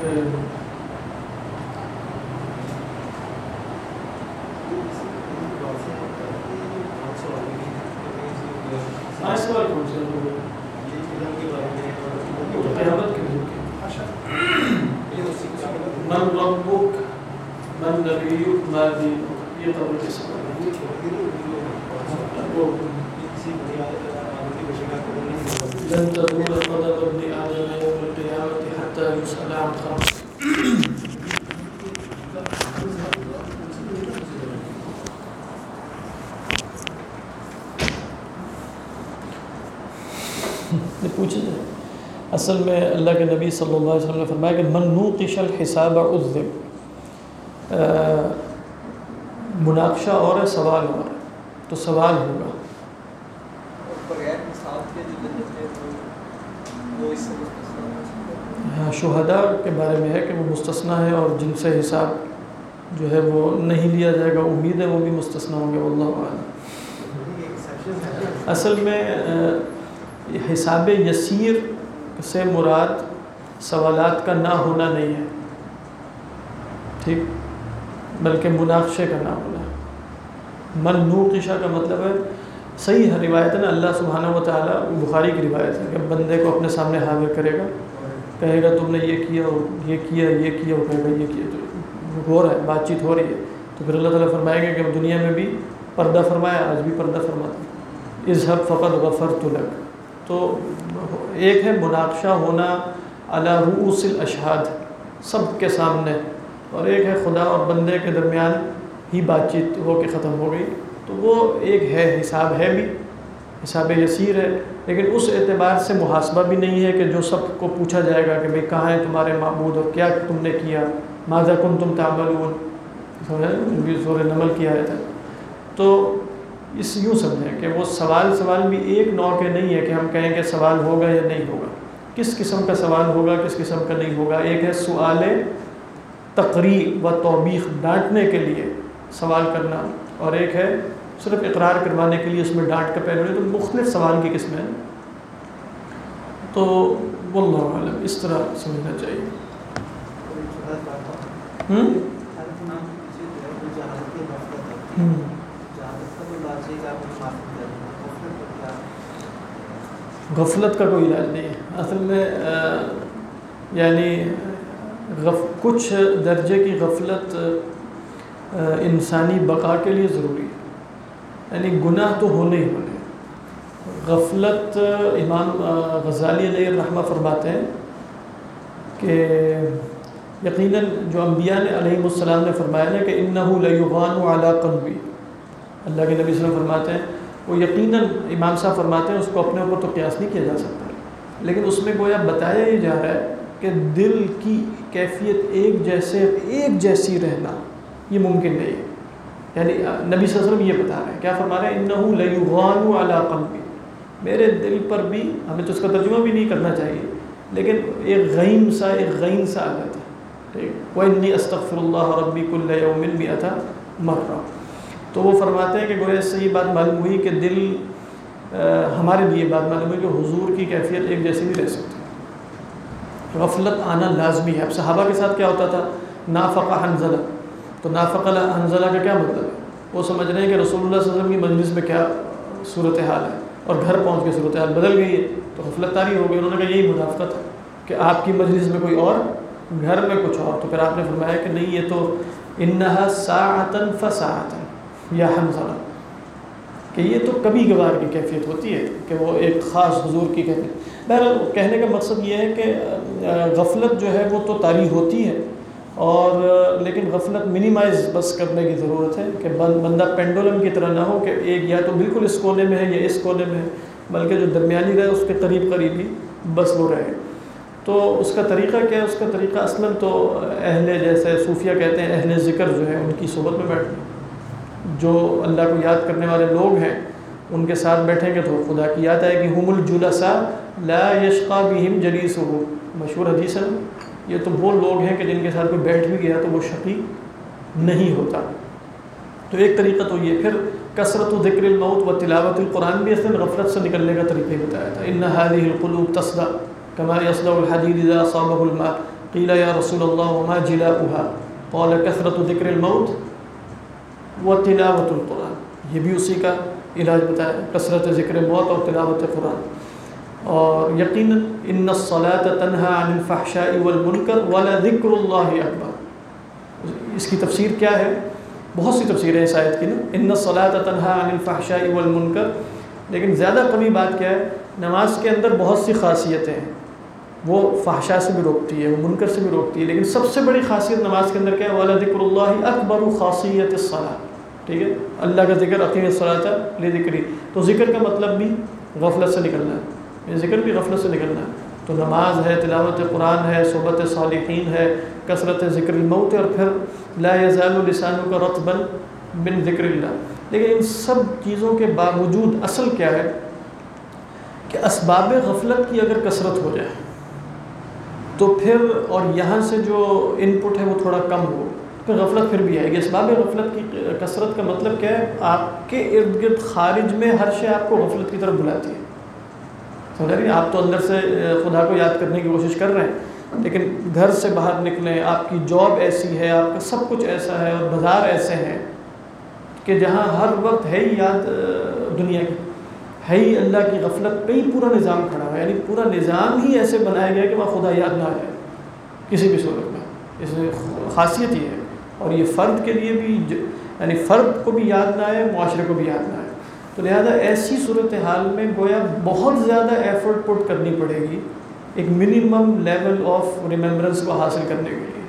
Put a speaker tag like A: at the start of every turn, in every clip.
A: سوال کون سے قیامت کے دن من ربک من نبیک ما دینک، یہ قبر کے سوال لن تزول قدم ابن آدم يوم القيامة حتى يسأل عن خمس. پوچھے اصل میں اللہ کے نبی صلی اللہ علیہ وسلم نے فرمایا کہ من نوقش الحساب عذب، مناقشہ اور ہے، سوال اور ہے، تو سوال ہوگا. ہاں شہداء کے بارے میں ہے کہ وہ مستثنیٰ ہے، اور جن سے حساب جو ہے وہ نہیں لیا جائے گا امید ہے وہ بھی مستثنیٰ ہوں گے، واللہ اعلم. اصل میں حساب یسیر سے مراد سوالات کا نہ ہونا نہیں ہے، ٹھیک، بلکہ مناقشے کا نہ ہونا. من نوقشہ کا مطلب ہے، صحیح ہے روایت ہے نا، اللہ سبحانہ و تعالیٰ، بخاری کی روایت ہے کہ بندے کو اپنے سامنے حاضر کرے گا، کہے گا تم نے یہ کیا، یہ کیا، یہ کیا، وہ کہے گا یہ کیا، تو ہو رہا ہے، بات چیت ہو رہی ہے. تو پھر اللہ تعالیٰ فرمائے گا کہ دنیا میں بھی پردہ فرمایا، آج بھی پردہ فرماتا، اذهب فقد غفرت لك. تو ایک ہے مناقشہ ہونا علی رؤوس الاشہاد، سب کے سامنے، اور ایک ہے خدا اور بندے کے درمیان ہی بات چیت ہو کے ختم ہو گئی. تو وہ ایک ہے، حساب ہے بھی، حساب یسیر ہے، لیکن اس اعتبار سے محاسبہ بھی نہیں ہے کہ جو سب کو پوچھا جائے گا کہ بھئی کہاں ہے تمہارے معبود اور کیا تم نے کیا، ماذا کنتم تعملون، سورہ نمل کی آیت ہے. تو اس یوں سمجھیں کہ وہ سوال بھی ایک نوع کے نہیں ہے کہ ہم کہیں کہ سوال ہوگا یا نہیں ہوگا، کس قسم کا سوال ہوگا، کس قسم کا نہیں ہوگا. ایک ہے سؤال تقریع و توبیخ، ڈانٹنے کے لیے سوال کرنا، اور ایک ہے صرف اقرار کروانے کے لیے، اس میں ڈانٹ کا پہلو نہیں. تو مختلف سوال کی قسمیں ہیں. تو واللہ اعلم اس طرح سمجھنا چاہیے. غفلت کا کوئی علاج نہیں ہے اصل میں، یعنی کچھ درجے کی غفلت انسانی بقا کے لیے ضروری ہے، یعنی گناہ تو ہونے ہی ہونے. غفلت امام غزالی علیہ الرحمہ فرماتے ہیں کہ یقیناً جو انبیاء نے علیہ السلام نے فرمایا ہے کہ انہ لیغان علی قلبی، اللہ کے نبی صلی اللہ علیہ وسلم فرماتے ہیں وہ یقیناً، امام صاحب فرماتے ہیں اس کو اپنے اوپر تو قیاس نہیں کیا جا سکتا، لیکن اس میں گویا بتایا ہی جا رہا ہے کہ دل کی کیفیت ایک جیسی رہنا یہ ممکن نہیں ہے. یعنی نبی صلی اللہ علیہ وسلم یہ بتا رہے ہیں، کیا فرما رہے ہیں، انہ لیغان علی قلبی، میرے دل پر بھی، ہمیں تو اس کا ترجمہ بھی نہیں کرنا چاہیے، لیکن ایک غین سا آ جاتا ہے. وَإِنِّي أَسْتَغْفِرُ اللَّهَ رَبِّي كُلَّ يَوْمٍ 100 مرہ. تو وہ فرماتے ہیں کہ گویا اس سے یہ بات معلوم ہوئی کہ دل، ہمارے لیے بات معلوم ہوئی کہ حضور کی کیفیت ایک جیسی نہیں رہ سکتی، غفلت آنا لازمی ہے. اب صحابہ کے ساتھ کیا ہوتا تھا، نافق حنظلہ، تو نافق حنظلہ کا کیا مطلب ہے، وہ سمجھ رہے ہیں کہ رسول اللہ صلی اللہ علیہ وسلم کی مجلس میں کیا صورتحال ہے، اور گھر پہنچ کے صورتحال بدل گئی ہے، تو غفلت طاری ہو گئی. انہوں نے کہا یہی منافقت ہے کہ آپ کی مجلس میں کوئی اور، گھر میں کچھ اور. تو پھر آپ نے فرمایا کہ نہیں، یہ تو انہا ساعتن فساعتن یا حنظلہ، کہ یہ تو کبھی کبھار کی کیفیت ہوتی ہے کہ وہ ایک خاص حضور کی کیفیت. بہرحال کہنے کا مقصد یہ ہے کہ غفلت جو ہے وہ تو طاری ہوتی ہے، اور لیکن غفلت منیمائز بس کرنے کی ضرورت ہے کہ بندہ پینڈولم کی طرح نہ ہو کہ ایک یا تو بالکل اس کونے میں ہے یا اس کونے میں ہے، بلکہ جو درمیانی رہے اس کے قریب قریب ہی بس وہ رہے. تو اس کا طریقہ کیا ہے، اس کا طریقہ اصلاً تو اہل، جیسے صوفیہ کہتے ہیں اہل ذکر جو ہے ان کی صحبت میں بیٹھنا، جو اللہ کو یاد کرنے والے لوگ ہیں ان کے ساتھ بیٹھیں گے تو خدا کی یاد آئے گی. ہم الجلساء لا یشقی بہم جلیسہ، مشہور حدیث ہے. یہ تو وہ لوگ ہیں کہ جن کے ساتھ کوئی بیٹھ بھی گیا تو وہ شقی نہیں ہوتا. تو ایک طریقہ تو یہ. پھر کثرت ذکر الموت و تلاوت القرآن بھی اصلاً غفلت سے نکلنے کا طریقہ بتایا تھا. ان هذه القلوب تصدع كما يصدع الحديد اذا اصابه الماء، قیل یا رسول اللہ وما جلاؤها قال کثرت ذکر الموت وتلاوت القرآن. یہ بھی اسی کا علاج بتایا، کثرت ذکر موت اور تلاوت قرآن. اور یقیناً ان الصلاۃ تنہی عن الفحشاء والمنکر ولذکر اللہ اکبر. اس کی تفسیر کیا ہے؟ بہت سی تفسیریں اس آیت کی نا، ان الصلاۃ تنہی عن الفحشاء والمنکر. لیکن زیادہ قوی بات کیا ہے؟ نماز کے اندر بہت سی خاصیتیں ہیں، وہ فحشاء سے بھی روکتی ہے، وہ منکر سے بھی روکتی ہے، لیکن سب سے بڑی خاصیت نماز کے اندر کیا ہے؟ وَلَذِكْرُ اللَّهِ أَكْبَرُ خَاصِيَّةِ الصَّلَاةِ. ٹھیک ہے، اللہ کا ذکر اقیم الصلاۃ لذکری. تو ذکر کا مطلب بھی غفلت سے نکلنا ہے، یہ ذکر بھی غفلت سے نکلنا ہے. تو نماز ہے، تلاوت قرآن ہے، صحبت صالحین ہے، کثرت ذکر الموت، اور پھر لا یزال لسانک رطبا من ذکر اللہ. لیکن ان سب چیزوں کے باوجود اصل کیا ہے کہ اسباب غفلت کی اگر کثرت ہو جائے تو پھر، اور یہاں سے جو ان پٹ ہے وہ تھوڑا کم ہو، پھر غفلت پھر بھی آئے گی. اسباب غفلت کی کثرت کا مطلب کیا ہے؟ آپ کے ارد گرد خارج میں ہر شے آپ کو غفلت کی طرف بلاتی ہے. سمجھ رہی ہیں؟ آپ تو اندر سے خدا کو یاد کرنے کی کوشش کر رہے ہیں، لیکن گھر سے باہر نکلیں، آپ کی جاب ایسی ہے، آپ کا سب کچھ ایسا ہے، اور بازار ایسے ہیں کہ جہاں ہر وقت ہے ہی یاد دنیا کی، ہے ہی اللہ کی غفلت پہ ہی پورا نظام کھڑا ہے. یعنی پورا نظام ہی ایسے بنایا گیا کہ وہاں خدا یاد نہ آ جائے کسی بھی صورت میں. اس میں خاصیت یہ ہے، اور یہ فرد کے لیے بھی، یعنی فرد کو بھی یاد نہ آئے، معاشرے کو بھی یاد نہ آئے. تو لہذا ایسی صورتحال میں گویا بہت زیادہ ایفرٹ پٹ کرنی پڑے گی ایک منیمم لیول آف ریممبرنس کو حاصل کرنے کے لیے،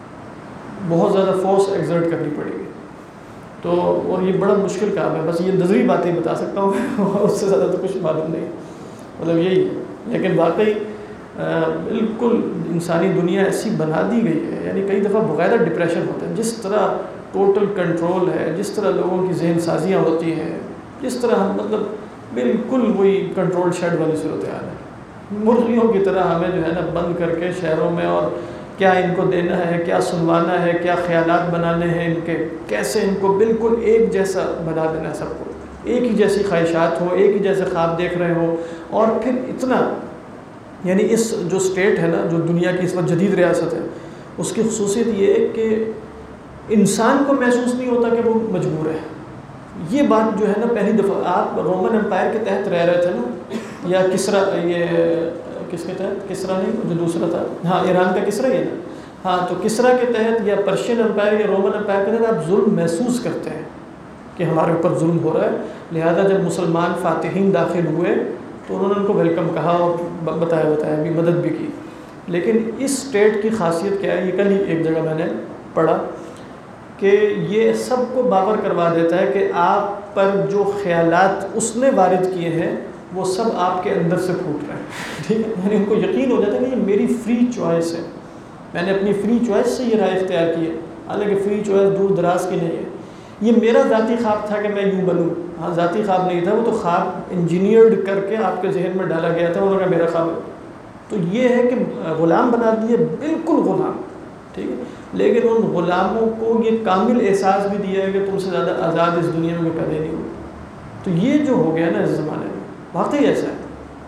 A: بہت زیادہ فورس ایگزرٹ کرنی پڑے گی. تو اور یہ بڑا مشکل کام ہے. بس یہ نظری باتیں بتا سکتا ہوں اور اس سے زیادہ تو کچھ معلوم نہیں، مطلب یہی ہے. لیکن واقعی بالکل انسانی دنیا ایسی بنا دی گئی ہے، یعنی کئی دفعہ باقاعدہ ڈپریشن ہوتا ہے. جس طرح ٹوٹل کنٹرول ہے، جس طرح لوگوں کی ذہن سازیاں ہوتی ہیں، جس طرح ہم مطلب بالکل وہی کنٹرول شیڈ والی صورتحال ہے. مرغیوں کی طرح ہمیں جو ہے نا بند کر کے شہروں میں، اور کیا ان کو دینا ہے، کیا سنوانا ہے، کیا خیالات بنانے ہیں ان کے، کیسے ان کو بالکل ایک جیسا بنا دینا ہے، سب کو ایک ہی جیسی خواہشات ہو، ایک ہی جیسے خواب دیکھ رہے ہو. اور پھر اتنا، یعنی اس جو اسٹیٹ ہے نا، جو دنیا کی اس وقت جدید ریاست ہے، اس کی خصوصیت یہ ہے کہ انسان کو محسوس نہیں ہوتا کہ وہ مجبور ہے. یہ بات جو ہے نا پہلی دفعہ، آپ رومن امپائر کے تحت رہ رہے تھے نا، یا کسرا، یہ کس کے تحت؟ کسرا نہیں، جو دوسرا تھا، ہاں ایران کا کسرا ہی ہے نا. ہاں، تو کسرا کے تحت یا پرشین امپائر یا رومن امپائر کے تحت آپ ظلم محسوس کرتے ہیں کہ ہمارے اوپر ظلم ہو رہا ہے. لہذا جب مسلمان فاتحین داخل ہوئے تو انہوں نے ان کو ویلکم کہا اور بتایا بھی، مدد بھی کی. لیکن اس اسٹیٹ کی خاصیت کیا ہے؟ یہ کل ہی ایک جگہ میں نے پڑھا کہ یہ سب کو باور کروا دیتا ہے کہ آپ پر جو خیالات اس نے وارد کیے ہیں وہ سب آپ کے اندر سے پھوٹ رہے ہیں. ٹھیک ہے، یعنی ان کو یقین ہو جاتا ہے کہ یہ میری فری چوائس ہے، میں نے اپنی فری چوائس سے یہ رائے اختیار کی ہے. حالانکہ فری چوائس دور دراز کی نہیں ہے. یہ میرا ذاتی خواب تھا کہ میں یوں بنوں. ہاں، ذاتی خواب نہیں تھا، وہ تو خواب انجینئرڈ کر کے آپ کے ذہن میں ڈالا گیا تھا، انہوں نے کہا میرا خواب ہے. تو یہ ہے کہ غلام بنا دیے، بالکل غلام. ٹھیک ہے، لیکن ان غلاموں کو یہ کامل احساس بھی دیا ہے کہ تم سے زیادہ آزاد اس دنیا میں پیدا نہیں ہوئے. تو یہ جو ہو گیا نا اس زمانے میں، واقعی ایسا ہے.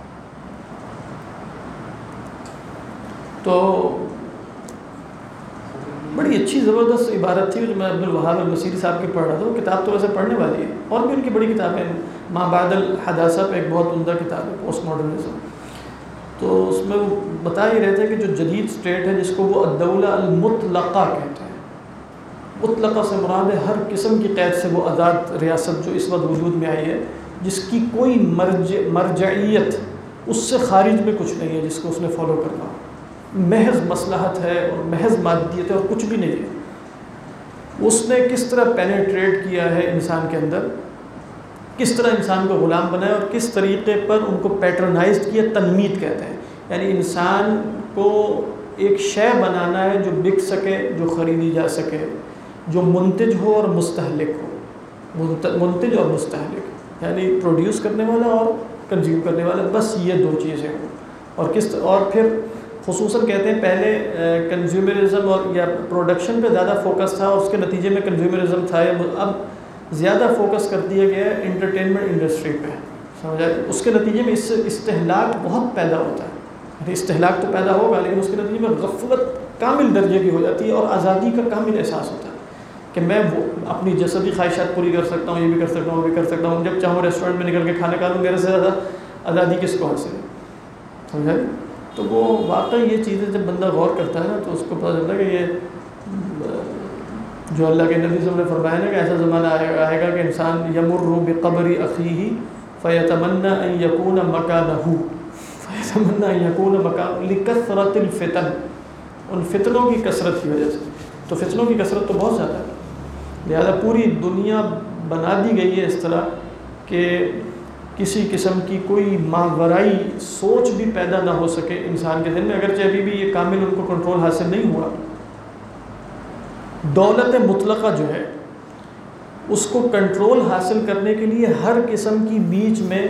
A: تو بڑی اچھی زبردست عبارت تھی جو میں عبد الوہاب المسیری صاحب کی پڑھ رہا تھا. وہ کتاب تو ویسے پڑھنے والی ہے، اور بھی ان کی بڑی کتابیں ہیں. ما بعد الحداثہ پہ ایک بہت عمدہ کتاب ہے، پوسٹ ماڈرنزم. تو اس میں وہ بتا ہی رہتے ہیں کہ جو جدید اسٹیٹ ہے، جس کو وہ الدولہ المطلقہ کہتے ہیں، مطلقہ سے مراد ہے ہر قسم کی قید سے وہ آزاد ریاست جو اس وقت وجود میں آئی ہے، جس کی کوئی مرجعیت، اس سے خارج میں کچھ نہیں ہے جس کو اس نے فالو کرنا، محض مصلحت ہے اور محض مادیت ہے اور کچھ بھی نہیں ہے. اس نے کس طرح پینیٹریٹ کیا ہے انسان کے اندر، کس طرح انسان کو غلام بنایا اور کس طریقے پر ان کو پیٹرنائزڈ کیا. تنمید کہتے ہیں، یعنی انسان کو ایک شے بنانا ہے جو بک سکے، جو خریدی جا سکے، جو منتج ہو اور مستہلک ہو. منتج اور مستہلک یعنی پروڈیوس کرنے والا اور کنزیوم کرنے والا، بس یہ دو چیزیں ہوں. اور پھر خصوصاً کہتے ہیں پہلے کنزیومرزم اور یا پروڈکشن پہ زیادہ فوکس تھا، اور اس کے نتیجے میں کنزیومرزم تھا. اب زیادہ فوکس کر دیا گیا ہے انٹرٹینمنٹ انڈسٹری پہ. سمجھا؟ اس کے نتیجے میں اس سے استہلاک بہت پیدا ہوتا ہے. استہلاک تو پیدا ہوگا، لیکن اس کے نتیجے میں غفلت کامل درجے کی ہو جاتی ہے اور آزادی کا کامل احساس ہوتا ہے کہ میں وہ اپنی جسدی خواہشات پوری کر سکتا ہوں، یہ بھی کر سکتا ہوں، وہ بھی کر سکتا ہوں، جب چاہوں ریسٹورنٹ میں نکل کے کھانا کھا لوں، میرے سے زیادہ آزادی کس کو حاصل ہے؟ سمجھا؟ تو وہ واقعی یہ چیزیں جب بندہ غور کرتا ہے نا تو اس کو پتہ چلتا ہے کہ یہ جو اللہ کے نبی صلی اللہ علیہ وسلم نے فرمایا نا کہ ایسا زمانہ آئے گا کہ انسان یمر بقبر اخیہ فیتمنی ان یکون مکانہ فیتمنی ان یکون مکانہ لکثرت الفتن، ان فتنوں کی کثرت کی وجہ سے. تو فتنوں کی کثرت تو بہت زیادہ ہے، لہذا پوری دنیا بنا دی گئی ہے اس طرح کہ کسی قسم کی کوئی ماورائی سوچ بھی پیدا نہ ہو سکے انسان کے دل میں، اگرچہ ابھی بھی یہ کامل ان کو کنٹرول حاصل نہیں ہوا. دولت مطلقہ جو ہے اس کو کنٹرول حاصل کرنے کے لیے ہر قسم کی بیچ میں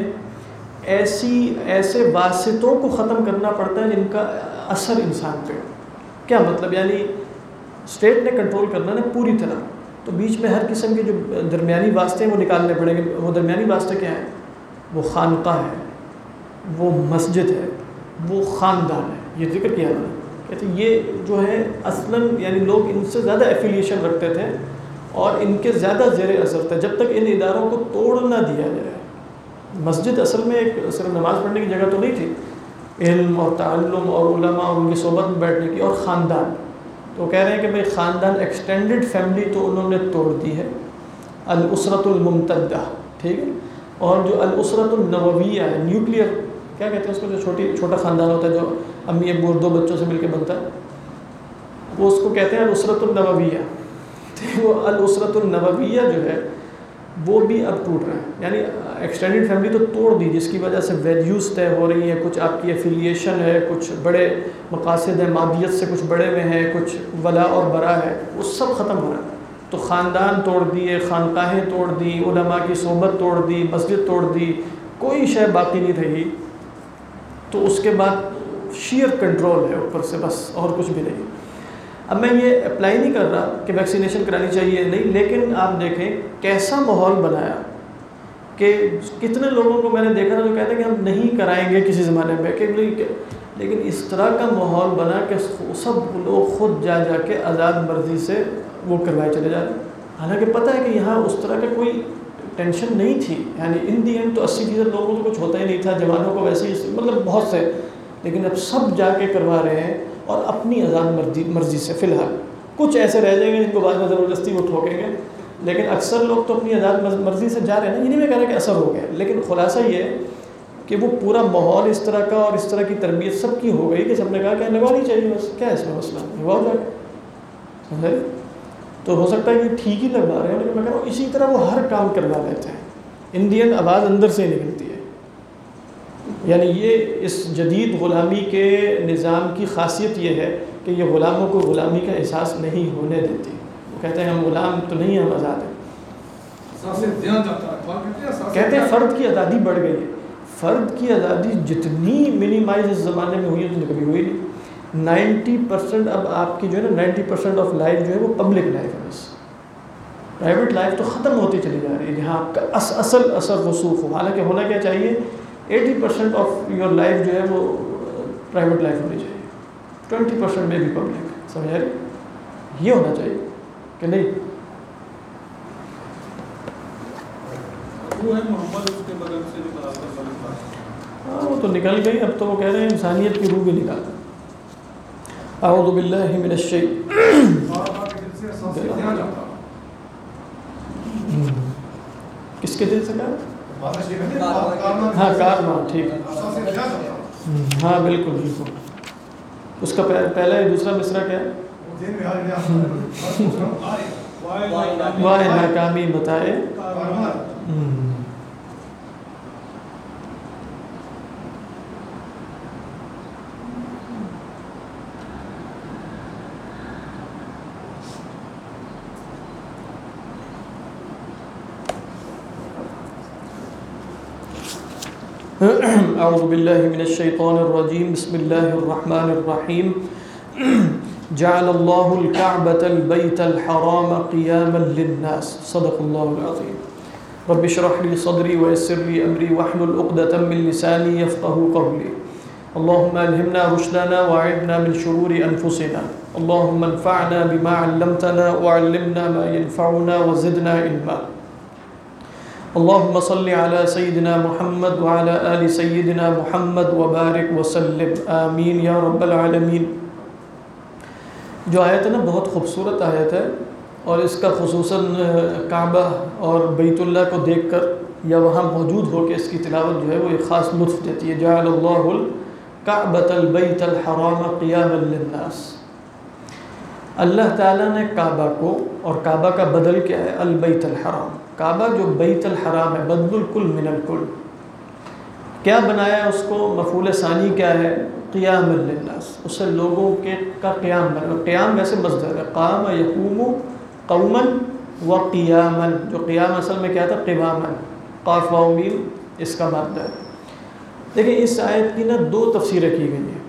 A: ایسے واسطوں کو ختم کرنا پڑتا ہے جن کا اثر انسان پہ. کیا مطلب؟ یعنی اسٹیٹ نے کنٹرول کرنا ہے پوری طرح، تو بیچ میں ہر قسم کے جو درمیانی واسطے ہیں وہ نکالنے پڑیں گے. وہ درمیانی واسطے کیا ہیں؟ وہ خانقاہ ہے، وہ مسجد ہے، وہ خاندان ہے. یہ ذکر کیا انہوں نے، کہتے یہ جو ہے اصلاً یعنی لوگ ان سے زیادہ ایفیلیشن رکھتے تھے اور ان کے زیادہ زیر اثر تھے جب تک ان اداروں کو توڑ نہ دیا جائے. مسجد اصل میں ایک صرف نماز پڑھنے کی جگہ تو نہیں تھی، علم اور تعلم اور علماء اور ان کی صحبت میں بیٹھنے کی. اور خاندان، تو کہہ رہے ہیں کہ بھئی خاندان ایکسٹینڈڈ فیملی تو انہوں نے توڑ دی ہے، الاسرۃ الممتدہ، ٹھیک ہے. اور جو الاسرۃ النوویہ ہے، نیوکلیئر کیا کہتے ہیں اس کو، جو چھوٹا خاندان ہوتا ہے جو امی ابو اور 2 بچوں سے مل کے بنتا ہے، وہ اس کو کہتے ہیں الاسرۃ النوویہ. تو وہ الاسرۃ النوویہ جو ہے وہ بھی اب ٹوٹ رہا ہے. یعنی ایکسٹینڈڈ فیملی تو توڑ دی جس کی وجہ سے ویلیوز طے ہو رہی ہیں، کچھ آپ کی ایفیلیشن ہے، کچھ بڑے مقاصد ہیں، مادیت سے کچھ بڑے میں ہیں، کچھ ولا اور برا ہے، وہ سب ختم ہو رہا ہے. تو خاندان توڑ دیے، خانقاہیں توڑ دی، علماء کی صحبت توڑ دی، مسجد توڑ دی، کوئی شے باقی نہیں رہی. تو اس کے بعد شیئر کنٹرول ہے اوپر سے، بس اور کچھ بھی نہیں. اب میں یہ اپلائی نہیں کر رہا کہ ویکسینیشن کرانی چاہیے نہیں، لیکن آپ دیکھیں کیسا ماحول بنایا کہ کتنے لوگوں کو میں نے دیکھا نا جو کہتے ہیں کہ ہم نہیں کرائیں گے کسی زمانے میں، کہ لیکن اس طرح کا ماحول بنا کہ سب لوگ خود جا کے آزاد مرضی سے وہ کروائے چلے جاتے. حالانکہ پتہ ہے کہ یہاں اس طرح کا کوئی ٹینشن نہیں تھی. یعنی ان دی اینڈ تو 80% لوگوں کو کچھ ہوتا ہی نہیں تھا، جوانوں کو ویسے ہی مطلب بہت سے، لیکن اب سب جا کے کروا رہے ہیں اور اپنی آزاد مرضی سے. فی الحال کچھ ایسے رہ جائیں گے جن کو بعد میں زبردستی وہ ٹھوکیں گے، لیکن اکثر لوگ تو اپنی آزاد مرضی سے جا رہے ہیں نا. یہ نہیں میں کہہ رہا کہ اثر ہو گیا، لیکن خلاصہ یہ ہے کہ وہ پورا ماحول اس طرح کا اور اس طرح کی تربیت سب کی ہو گئی کہ سب نے کہا کہ لگوانی چاہیے، بس کیا ہے اس میں مسئلہ، لگواؤ جا کے. سمجھے؟ تو ہو سکتا ہے کہ ٹھیک ہی لگوا رہے ہیں، لیکن میں کہہ رہا ہوں اسی طرح وہ ہر کام کروا لیتے ہیں. انڈین آواز اندر سے نکلتی ہے. یعنی یہ اس جدید غلامی کے نظام کی خاصیت یہ ہے کہ یہ غلاموں کو غلامی کا احساس نہیں ہونے دیتی. وہ کہتے ہیں ہم غلام تو نہیں، ہم آزاد ہیں. کہتے ہیں فرد کی آزادی بڑھ گئی ہے. فرد کی آزادی جتنی منیمائز اس زمانے میں ہوئی ہے اتنی کبھی ہوئی نہیں. 90% اب آپ کی جو ہے نا 90% آف لائف جو ہے وہ پبلک لائف ہے. بس پرائیویٹ لائف تو ختم ہوتی چلی جا رہی ہے جہاں آپ کا اصل اثر رسوخ ہو. حالانکہ ہونا کیا چاہیے، 80% آف یور لائف جو ہے وہ پرائیویٹ لائف ہونی چاہیے، 20% میں بھی پبلک. سمجھ آ رہی؟ یہ ہونا چاہیے کہ نہیں. ہاں وہ تو نکل گئی، اب تو وہ کہہ رہے ہیں انسانیت کی روح بھی نکال. اعوذ باللہ من کس کے دل سے کہا؟ ہاں کارواں، ٹھیک ہے. ہاں بالکل بالکل. اس کا پہلا ہے، دوسرا مصرع کیا ہے؟ وائے ناکامی بتائے. اعوذ باللہ من الشیطان الرجیم. بسم اللہ الرحمن الرحیم. جعل اللہ الکعبۃ البیت الحرام قیاما للناس. صدق اللہ العظیم. رب اشرح لی صدری ویسر لی امری واحلل عقدۃ من لسانی یفقهوا قولی. اللهم ألهمنا رشدنا وأعذنا من شرور أنفسنا اللهم انفعنا بما علمتنا وعلمنا ما ينفعنا وزدنا علما اللهم صل على سيدنا محمد وعلى آل سيدنا محمد وبارك وسلم آمین یا رب العالمین۔ جو آیت ہے نا بہت خوبصورت آیت ہے، اور اس کا خصوصاً کعبہ اور بیت اللہ کو دیکھ کر یا وہاں موجود ہو کے اس کی تلاوت جو ہے وہ ایک خاص لطف دیتی ہے۔ جعل اللہ الکعبۃ البیت الحرام قیاما للناس، اللہ تعالیٰ نے کعبہ کو، اور کعبہ کا بدل کیا ہے؟ البیت الحرام، کعبہ جو بیت الحرام ہے، بدل الکل من الکل، کیا بنایا اس کو؟ مفعول ثانی کیا ہے؟ قیام للناس، اسے لوگوں کے کا قیام بنا۔ قیام ویسے مصدر ہے، قام یقوم قوما و قیاما، جو قیام اصل میں کیا تھا؟ قواما، قاف واو میم اس کا مادہ ہے۔ دیکھیں اس آیت کی نا دو تفسیریں کی گئی ہیں۔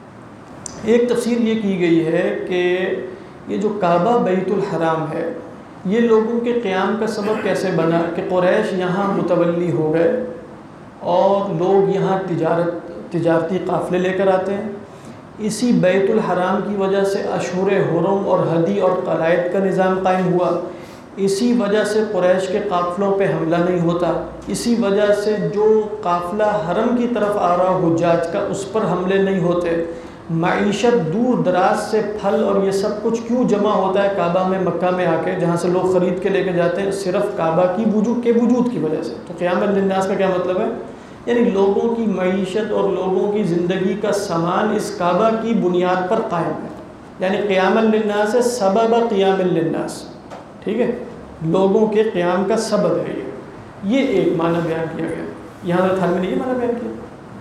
A: ایک تفسیر یہ کی گئی ہے کہ یہ جو کعبہ بیت الحرام ہے یہ لوگوں کے قیام کا سبب کیسے بنا کہ قریش یہاں متولی ہو گئے اور لوگ یہاں تجارتی قافلے لے کر آتے ہیں، اسی بیت الحرام کی وجہ سے اشہر حرم اور ہدی اور قلائد کا نظام قائم ہوا، اسی وجہ سے قریش کے قافلوں پہ حملہ نہیں ہوتا، اسی وجہ سے جو قافلہ حرم کی طرف آ رہا حجاج کا اس پر حملے نہیں ہوتے، معیشت دور دراز سے پھل اور یہ سب کچھ کیوں جمع ہوتا ہے کعبہ میں، مکہ میں آ کے جہاں سے لوگ خرید کے لے کے جاتے ہیں؟ صرف کعبہ کی وجود کی وجہ سے۔ تو قیام للناس کا کیا مطلب ہے؟ یعنی لوگوں کی معیشت اور لوگوں کی زندگی کا سامان اس کعبہ کی بنیاد پر قائم ہے، یعنی قیام للناس ہے سبب قیام للناس، ٹھیک ہے، لوگوں کے قیام کا سبب ہے یہ ایک معنی بیان کیا گیا۔ یہاں تھا میں نے یہ معنی بیان کیا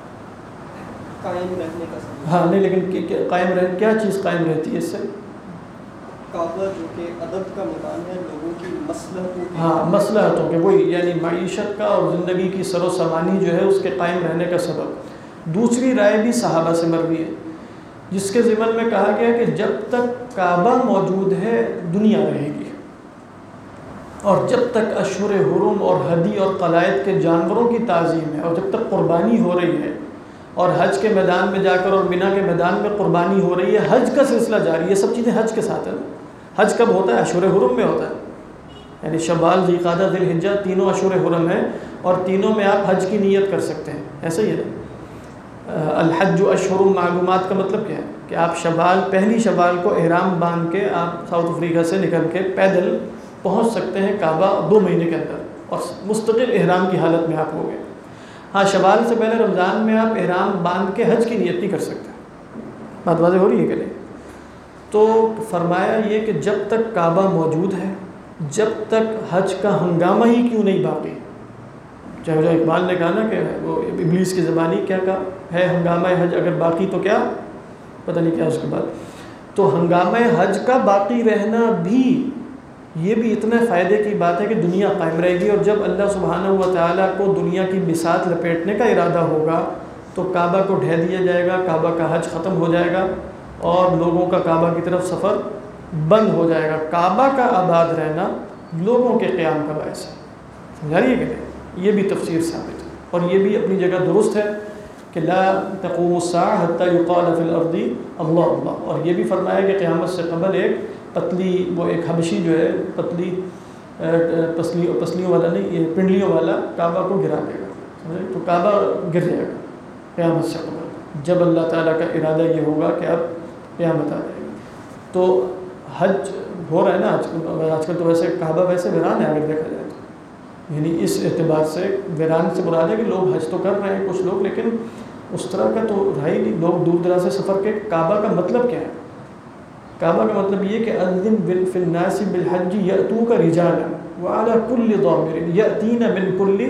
B: قائم رہنے کا سبب،
A: ہاں نہیں، لیکن قائم رہ کیا چیز قائم رہتی ہے اس سے؟
B: کعبہ جو کہ ادب کا مکان ہے، لوگوں کی مصلحتوں کی،
A: ہاں مصلحتوں کے، وہی یعنی معیشت کا اور زندگی کی سر و سامانی جو ہے اس کے قائم رہنے کا سبب۔ دوسری رائے بھی صحابہ سے مروی ہے جس کے ضمن میں کہا گیا کہ جب تک کعبہ موجود ہے دنیا رہے گی، اور جب تک اشہر حرم اور ہدی اور قلائد کے جانوروں کی تعظیم ہے، اور جب تک قربانی ہو رہی ہے اور حج کے میدان میں جا کر اور مینا کے میدان میں قربانی ہو رہی ہے، حج کا سلسلہ جاری ہے، یہ سب چیزیں حج کے ساتھ ہیں۔ حج کب ہوتا ہے؟ اشہر حرم میں ہوتا ہے، یعنی شوال، ذی القعدہ، ذی الحجہ تینوں اشہر حرم ہیں، اور تینوں میں آپ حج کی نیت کر سکتے ہیں، ایسا ہی ہے نا۔ الحج اشہر معلومات کا مطلب کیا ہے کہ آپ شوال، پہلی شوال کو احرام باندھ کے آپ ساؤتھ افریقہ سے نکل کے پیدل پہنچ سکتے ہیں کعبہ 2 مہینے کے اندر، اور مستقل احرام کی حالت میں آپ ہو گئے۔ ہاں شوال سے پہلے رمضان میں آپ احرام باندھ کے حج کی نیت نہیں کر سکتے، بات واضح ہو رہی ہے کہ نہیں؟ تو فرمایا یہ کہ جب تک کعبہ موجود ہے، جب تک حج کا ہنگامہ ہی کیوں نہیں باقی، چاہے جو اقبال نے کہا نا کہ وہ ابلیس کی زبانی کیا کہا ہے، ہنگامہ حج اگر باقی تو کیا پتہ نہیں کیا اس کے بعد، تو ہنگامہ حج کا باقی رہنا بھی یہ بھی اتنے فائدے کی بات ہے کہ دنیا قائم رہے گی، اور جب اللہ سبحانہ و تعالیٰ کو دنیا کی بساط لپیٹنے کا ارادہ ہوگا تو کعبہ کو ڈھہ دیا جائے گا، کعبہ کا حج ختم ہو جائے گا، اور لوگوں کا کعبہ کی طرف سفر بند ہو جائے گا۔ کعبہ کا آباد رہنا لوگوں کے قیام کا باعث ہے، سمجھا رہی ہے کہ نہیں؟ یہ بھی تفسیر ثابت ہے، اور یہ بھی اپنی جگہ درست ہے کہ لا تقوم الساعة حتى يقال في الارض اللہ اللہ، اور یہ بھی فرمایا کہ قیامت سے قبل ایک پتلی، وہ ایک حبشی جو ہے پتلی پسلیوں والا نہیں، یہ پنڈلیوں والا کعبہ کو گرا دے گا، سمجھے؟ تو کعبہ گر جائے گا قیامت سے قبل، جب اللہ تعالیٰ کا ارادہ یہ ہوگا کہ اب قیامت آ جائے گی۔ تو حج ہو رہا ہے نا آج کل تو ویسے کعبہ ویسے ویران ہے اگر دیکھا جائے تو، یعنی اس اعتبار سے ویران سے مراد ہے کہ لوگ حج تو کر رہے ہیں کچھ لوگ، لیکن اس طرح کا تو رہا ہی نہیں، لوگ دور دراز سے سفر کے۔ کعبہ کا مطلب کیا ہے؟ کعبہ کا مطلب یہ کہ اذن فی الناس بالحج یأتوک رجالا وعلی کل ضامر یأتین من کل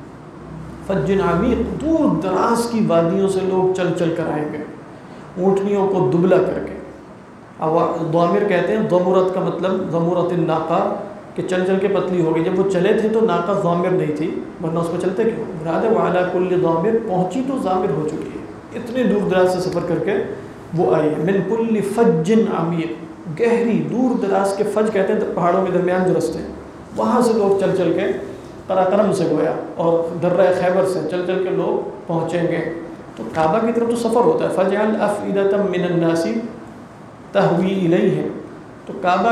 A: فج عمیق، دور دراز کی وادیوں سے لوگ چل چل کر آئیں گے، اونٹنیوں کو دبلا کر کے۔ ضامر کہتے ہیں، ضمرت کا مطلب ضمرت الناقہ، کہ چل چل کے پتلی ہو گئی، جب وہ چلے تھے تو ناقہ ضامر نہیں تھی، ورنہ اس پہ چلتے کیوں؟ مراد ہے وعلی کل ضامر، پہنچی تو ضامر ہو چکی ہے، اتنے دور دراز سے سفر کر کے وہ آئی ہے۔ من کل فج عمیق، گہری دور دراز کے، فج کہتے ہیں پہاڑوں کے درمیان جو رستے ہیں، وہاں سے لوگ چل چل کے قراقرم سے گویا اور درہ خیبر سے چل چل کے لوگ پہنچیں گے۔ تو کعبہ کی طرف تو سفر ہوتا ہے، فَجْعَلْ أَفْئِدَةً مِّنَ النَّاسِ تَهْوِي إِلَيْهِمْ، تو کعبہ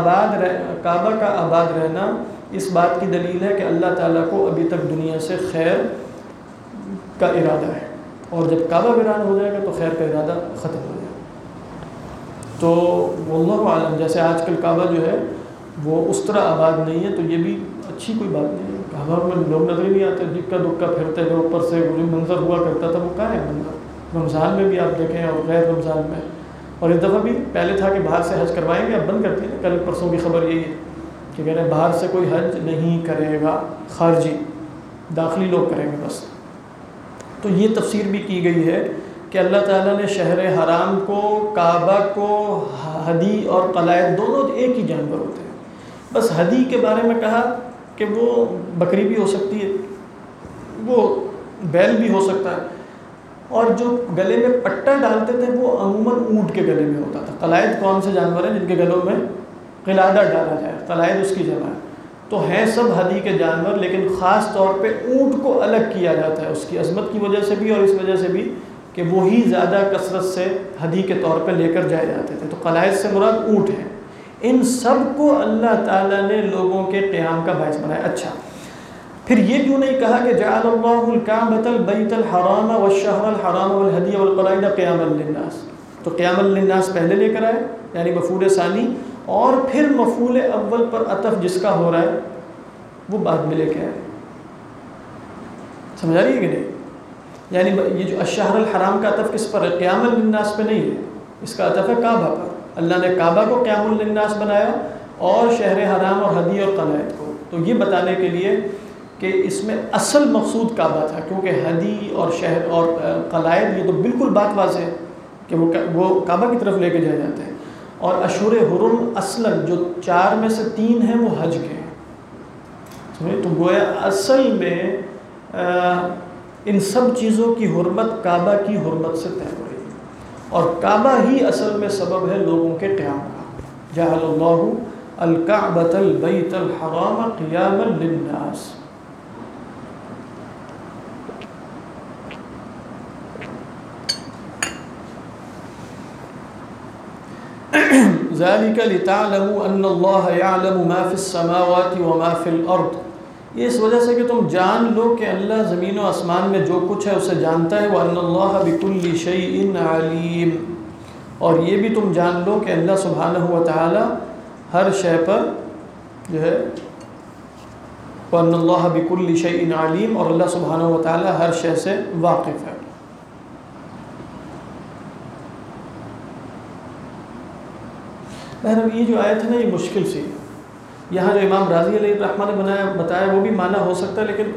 A: کا آباد رہنا اس بات کی دلیل ہے کہ اللہ تعالیٰ کو ابھی تک دنیا سے خیر کا ارادہ ہے، اور جب کعبہ ویران ہو جائے گا تو خیر کا ارادہ ختم ہو جائے گا۔ تو واللہ عالم، جیسے آج کل کعبہ جو ہے وہ اس طرح آباد نہیں ہے، تو یہ بھی اچھی کوئی بات نہیں ہے۔ کعبہ میں لوگ نظر ہی نہیں آتے، دکا دکا پھرتے ہوئے اوپر سے جو منظر ہوا کرتا تھا وہ کہاں ہے منظر؟ رمضان میں بھی آپ دیکھیں اور غیر رمضان میں، اور اس دفعہ بھی پہلے تھا کہ باہر سے حج کروائیں گے، اب بند کرتے ہیں۔ کل پرسوں کی خبر یہی ہے کہ کہہ رہے ہیں باہر سے کوئی حج نہیں کرے گا، خارجی، داخلی لوگ کریں گے بس۔ تو یہ تفسیر بھی کی گئی ہے کہ اللہ تعالیٰ نے شہر حرام کو، کعبہ کو، ہدی اور قلائد دونوں ایک ہی جانور ہوتے ہیں، بس ہدی کے بارے میں کہا کہ وہ بکری بھی ہو سکتی ہے، وہ بیل بھی ہو سکتا ہے، اور جو گلے میں پٹا ڈالتے تھے وہ عموماً اونٹ کے گلے میں ہوتا تھا۔ قلائد کون سے جانور ہیں جن کے گلوں میں قلادہ ڈالا جائے؟ قلائد اس کی جمع ہے۔ تو ہیں سب ہدی کے جانور، لیکن خاص طور پہ اونٹ کو الگ کیا جاتا ہے اس کی عظمت کی وجہ سے بھی، اور اس وجہ سے بھی کہ وہی زیادہ کثرت سے ہدی کے طور پہ لے کر جائے جاتے تھے۔ تو قلائد سے مراد اونٹ ہیں۔ ان سب کو اللہ تعالیٰ نے لوگوں کے قیام کا باعث بنایا۔ اچھا، پھر یہ کیوں نہیں کہا کہ جعل اللہ الکعبۃ البیت الحرام والشہر الحرام والہدی والقلائد قیاما للناس؟ تو قیاما للناس پہلے لے کر آئے، یعنی مفعول ثانی، اور پھر مفعول اول پر عطف جس کا ہو رہا ہے وہ بعد میں لے کے آئے۔ سمجھ آ رہی ہے کہ نہیں؟ یعنی یہ جو الشہر الحرام کا عطف کس پر ہے؟ قیاما للناس پہ نہیں ہے، اس کا عطف ہے کعبہ پر۔ اللہ نے کعبہ کو قیام للناس بنایا اور شہر حرام اور ہدی اور قلائد کو، تو یہ بتانے کے لیے کہ اس میں اصل مقصود کعبہ تھا، کیونکہ ہدی اور شہر اور قلائد یہ تو بالکل بات واضح ہے کہ وہ کعبہ کی طرف لے کے جائے جاتے ہیں، اور اشہر حرم اصلاً جو 4 میں سے 3 ہیں وہ حج کے ہیں، سمجھے؟ تو گویا اصل میں ان سب چیزوں کی حرمت کعبہ کی حرمت سے طے ہو رہی ہے، اور کعبہ ہی اصل میں سبب ہے لوگوں کے قیام کا۔ جعل اللہ الکعبۃ البیت الحرام قیاما للناس۔ ذَلِكَ لِتَعْلَمُوا أَنَّ اللَّهَ يَعْلَمُ مَا فِي السَّمَاوَاتِ وَمَا فِي الْأَرْضِ، یہ اس وجہ سے کہ تم جان لو کہ اللہ زمین و آسمان میں جو کچھ ہے اسے جانتا ہے، وَأَنَّ اللَّهَ بِكُلِّ شَيْءٍ عَلِيمٌ، اور یہ بھی تم جان لو کہ اللہ سبحانہ و تعالی ہر شے پر جو ہے، وَأَنَّ اللَّهَ بِكُلِّ شَيْءٍ عَلِيمٌ، اور اللہ سبحانہ و تعالی ہر شے سے واقف ہے۔ بہرحال یہ جو آیت ہے نا یہ مشکل سی ہے، یہاں جو امام راضی علیہ الرحمہ نے بتایا وہ بھی معنی ہو سکتا ہے، لیکن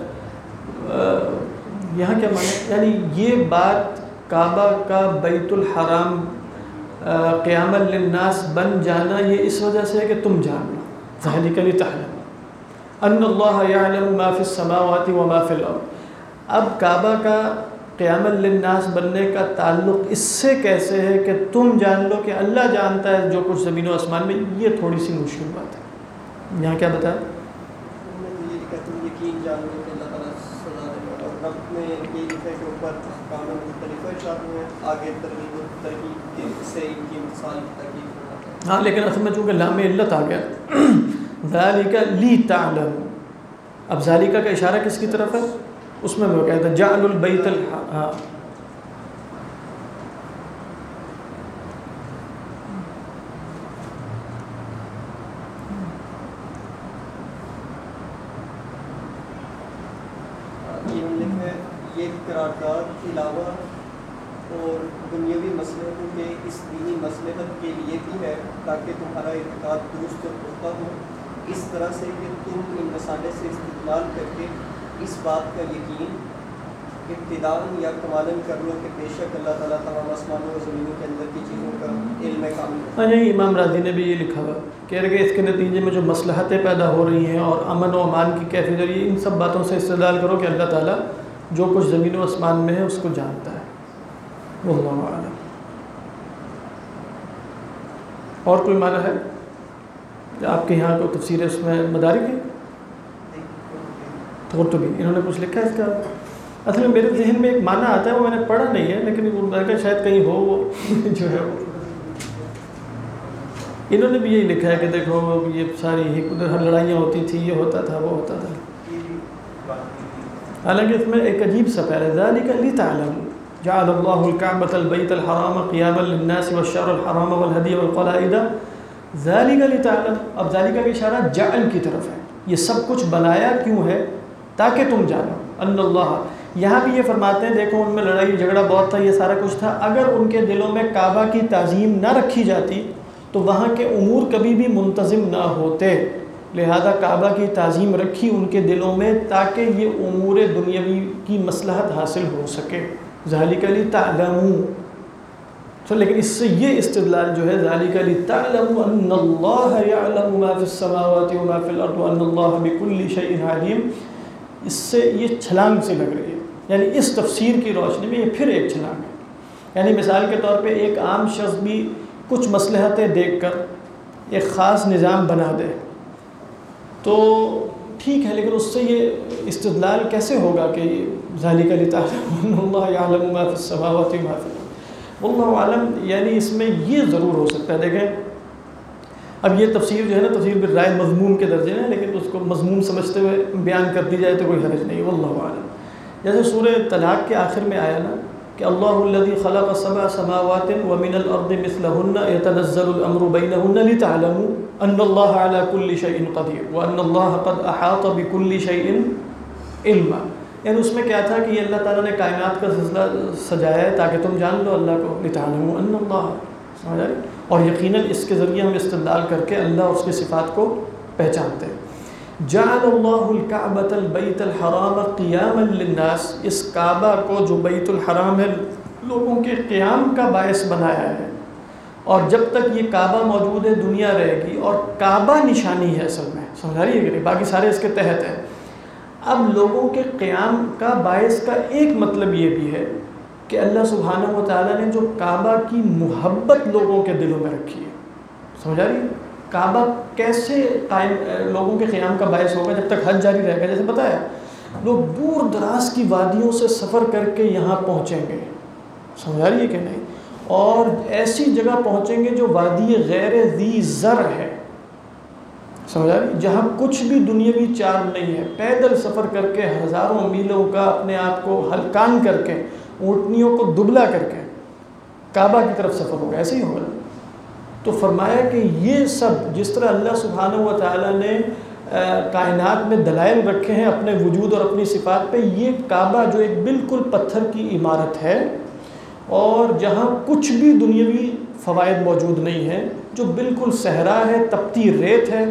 A: یہاں کیا معنی، یعنی یہ بات کعبہ کا بیت الحرام قیاما للناس بن جانا یہ اس وجہ سے ہے کہ تم جان لو، ذَلِكَ لِتَعْلَمُوا أَنَّ اللَّهَ يَعْلَمُ مَا فِي السَّمَاوَاتِ وَمَا فِي الْأَرْضِ۔ اب کعبہ کا قیاما للناس بننے کا تعلق اس سے کیسے ہے کہ تم جان لو کہ اللہ جانتا ہے جو کچھ زمین و آسمان میں، یہ تھوڑی سی مشکل بات ہے۔ یہاں کیا بتایا؟
B: یہ لکھا تم یقین جان لو کہ اللہ تعالیٰ سزا دے گا، اور رب نے یہ لکھا ہے کہ اوپر احکام مختلف ارشاد ہوئے ہیں، آگے ترغیب سے ان کی مثال ترغیب۔
A: ہاں لیکن اصل میں چونکہ لام علت آ گیا، ذَلِكَ لِتَعْلَمُوا، اب ذَلِكَ کا اشارہ کس کی طرف ہے؟ اس میں وہ کہتا ہے جعل البیت الحرام،
B: یہ قرارداد علاوہ اور دنیاوی مصلحتوں کے اس دینی مصلحت کے لیے بھی ہے تاکہ تمہارا اعتقاد درست اور پختہ ہو، اس طرح سے کہ تم ان مسائل سے استدلال کر کے اس بات کا یقین ابتداءً یا کمالاً کر لو کہ بے شک اللہ تعالیٰ تمام آسمانوں اور زمینوں کے اندر کی چیزوں کا علم کامل ہے۔
A: ہاں جی، امام راضی نے بھی یہ لکھا ہوا، کہہ رہے کہ اس کے نتیجے میں جو مصلحتیں پیدا ہو رہی ہیں اور امن و امان کی کیفیت ہو رہی ہے، ان سب باتوں سے استدلال کرو کہ اللہ تعالیٰ جو کچھ زمین و آسمان میں ہے اس کو جانتا ہے۔ واللہ اعلم۔ اور کوئی معنی ہے آپ کے یہاں کو تفسیر اس میں مدارک ہے؟ قرطبی انہوں نے کچھ لکھا ہے اس کا؟ اصل میں میرے ذہن میں ایک معنی آتا ہے، وہ میں نے پڑھا نہیں ہے، لیکن میں کہ شاید کہیں ہو وہ جو ہے وہ انہوں نے بھی یہی لکھا ہے کہ دیکھو یہ ساری ادھر لڑائیاں ہوتی تھیں، یہ ہوتا تھا وہ ہوتا تھا، حالانکہ اس میں ایک عجیب سا پیر ہے، ذالک لتعلموا جعل اللہ الکعبۃ البیت الحرام قیاما للناس والشہر الحرام والہدی والقلائد ذالک لتعلم. اب ذالک کا اشارہ جعل کی طرف ہے، یہ سب کچھ بنایا کیوں ہے؟ تاکہ تم جانو ان اللہ. یہاں بھی یہ فرماتے ہیں دیکھو ان میں لڑائی جھگڑا بہت تھا، یہ سارا کچھ تھا، اگر ان کے دلوں میں کعبہ کی تعظیم نہ رکھی جاتی تو وہاں کے امور کبھی بھی منتظم نہ ہوتے، لہذا کعبہ کی تعظیم رکھی ان کے دلوں میں تاکہ یہ امور دنیاوی کی مصلحت حاصل ہو سکے. ذالک لتعلموا. لیکن اس سے یہ استدلال جو ہے ذالک لتعلموا ان اللہ یعلم ما فی السماوات وما فی الارض وان اللہ بکل شیء علیم، اس سے یہ چھلانگ سے لگ رہی ہے. یعنی اس تفسیر کی روشنی میں یہ پھر ایک چھلانگ ہے. یعنی مثال کے طور پہ ایک عام شخص بھی کچھ مصلحتیں دیکھ کر ایک خاص نظام بنا دے تو ٹھیک ہے، لیکن اس سے یہ استدلال کیسے ہوگا کہ ذالک لتعلموا ان اللہ یعلم ما فی السماوات وما فی الارض. واللہ عالم. یعنی اس میں یہ ضرور ہو سکتا ہے. دیکھیں اب یہ تفسیر جو ہے نا تفسیر بالرائے مضمون کے درجے میں، لیکن اس کو مضمون سمجھتے ہوئے بیان کر دی جائے تو کوئی حرج نہیں. واللہ عالم. جیسے سورہ طلاق کے آخر میں آیا نا کہ اللہ الذی خلق سبع سماوات ومن الارض مثلہن یتنزل الامر بینہن لتعلموا ان اللہ علی کل شیء قدیر وان اللہ قد احاط بکل شیء علما. یعنی اس میں کیا تھا کہ یہ اللہ تعالیٰ نے کائنات کا سلسلہ سجایا ہے تاکہ تم جان لو اللہ کو، لتعلموا ان اللہ. سمجھ آ رہی؟ اور یقیناً اس کے ذریعے ہم استدلال کر کے اللہ اور اس کی صفات کو پہچانتے ہیں. جعل اللہ الکعبۃ البیت الحرام قیاما للناس. اس کعبہ کو جو بیت الحرام ہے لوگوں کے قیام کا باعث بنایا ہے، اور جب تک یہ کعبہ موجود ہے دنیا رہے گی، اور کعبہ نشانی ہے اصل میں. سمجھ آ رہی ہے کہ نہیں؟ باقی سارے اس کے تحت ہیں. اب لوگوں کے قیام کا باعث کا ایک مطلب یہ بھی ہے کہ اللہ سبحانہ و تعالیٰ نے جو کعبہ کی محبت لوگوں کے دلوں میں رکھی ہے. سمجھ آ رہی ہے؟ کعبہ کیسے لوگوں کے قیام کا باعث ہوگا جب تک حج جاری رہے گا. جیسے بتایا لوگ دور دراز کی وادیوں سے سفر کر کے یہاں پہنچیں گے. سمجھ آ رہی ہے کہ نہیں؟ اور ایسی جگہ پہنچیں گے جو وادی غیر ذی زر ہے. سمجھ آ رہی؟ جہاں کچھ بھی دنیاوی چارم نہیں ہے. پیدل سفر کر کے ہزاروں میلوں کا اپنے آپ کو ہلکان کر کے اونٹنیوں کو دبلا کر کے کعبہ کی طرف سفر ہوگا. ایسے ہی ہوگا. تو فرمایا کہ یہ سب جس طرح اللہ سبحانہ و تعالیٰ نے کائنات میں دلائل رکھے ہیں اپنے وجود اور اپنی صفات پہ، یہ کعبہ جو ایک بالکل پتھر کی عمارت ہے اور جہاں کچھ بھی دنیاوی فوائد موجود نہیں ہیں، جو بالکل صحرا ہے، تپتی ریت ہے،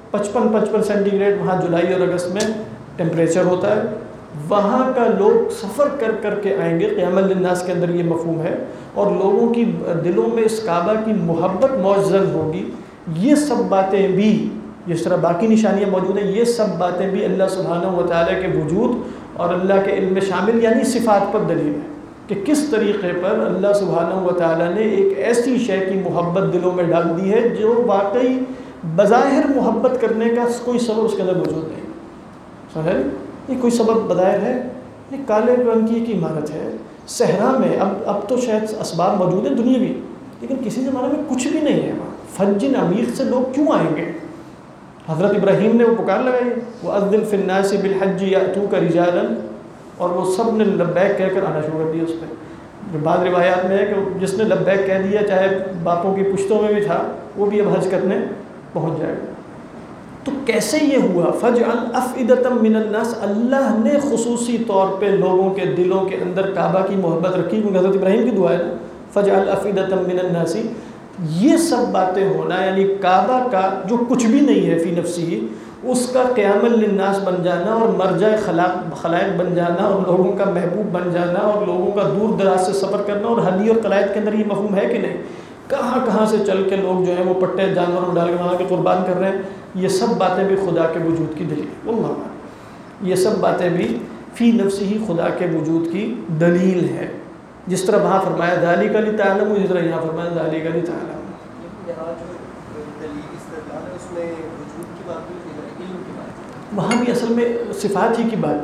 A: 55 سینٹی گریڈ وہاں جولائی اور اگست میں ٹیمپریچر ہوتا ہے، وہاں کا لوگ سفر کر کر کے آئیں گے. قیام للناس کے اندر یہ مفہوم ہے، اور لوگوں کی دلوں میں اس کعبہ کی محبت معزز ہوگی. یہ سب باتیں بھی جس طرح باقی نشانیاں موجود ہیں، یہ سب باتیں بھی اللہ سبحانہ و تعالیٰ کے وجود اور اللہ کے علم میں شامل، یعنی صفات پر دلیل ہے کہ کس طریقے پر اللہ سبحانہ و تعالیٰ نے ایک ایسی شے کی محبت دلوں میں ڈال دی ہے جو واقعی بظاہر محبت کرنے کا کوئی سبب اس کے اندر موجود نہیں. سمجھ رہے؟ یہ کوئی سبب بظاہر ہے؟ یہ کالے رنگ کی ایک عمارت ہے صحرا میں. اب تو شاید اسباب موجود ہیں دنیاوی، لیکن کسی زمانے میں کچھ بھی نہیں ہے. وہاں فج عمیق سے لوگ کیوں آئیں گے؟ حضرت ابراہیم نے وہ پکار لگائی، وَأَذِّن فِي النَّاسِ بِالْحَجِّ يَأْتُوكَ رِجَالًا، اور وہ سب نے لبیک کہہ کر آنا شروع کر دیا. اس پہ بعض روایات میں ہے کہ جس نے لبیک کہہ دیا چاہے باپوں کی پشتوں میں بھی تھا، وہ بھی اب حج کرنے پہنچ جائے گا. تو کیسے یہ ہوا؟ فَجْعَلْ أَفْئِدَةً مِّنَ النَّاسِ. اللہ نے خصوصی طور پہ لوگوں کے دلوں کے اندر کعبہ کی محبت رکھی، کیونکہ حضرت ابراہیم کی دعا ہے نا، فَجْعَلْ أَفْئِدَةً مِّنَ النَّاسِ. یہ سب باتیں ہونا، یعنی کعبہ کا جو کچھ بھی نہیں ہے فی نفسی، اس کا قیام للناس بن جانا اور مرجع خلائق بن جانا اور لوگوں کا محبوب بن جانا اور لوگوں کا دور دراز سے سفر کرنا. اور ہدی اور قلائد کے اندر یہ مفہوم ہے کہ نہیں؟ کہاں کہاں سے چل کے لوگ جو ہیں وہ پٹے جانوروں ڈال کے وہاں کے قربان کر رہے ہیں. یہ سب باتیں بھی خدا کے وجود کی دلیل. واللہ یہ سب باتیں بھی فی نفسی ہی خدا کے وجود کی دلیل ہے. جس طرح وہاں فرمایا ذالک لتعلموا، اس طرح یہاں فرمایا ذالک لتعلموا.
B: یہاں جو دلیل استدلال ہے اس میں وجود کی بات نہیں، علم کی بات ہے.
A: وہاں بھی اصل میں صفات ہی کی بات تھی.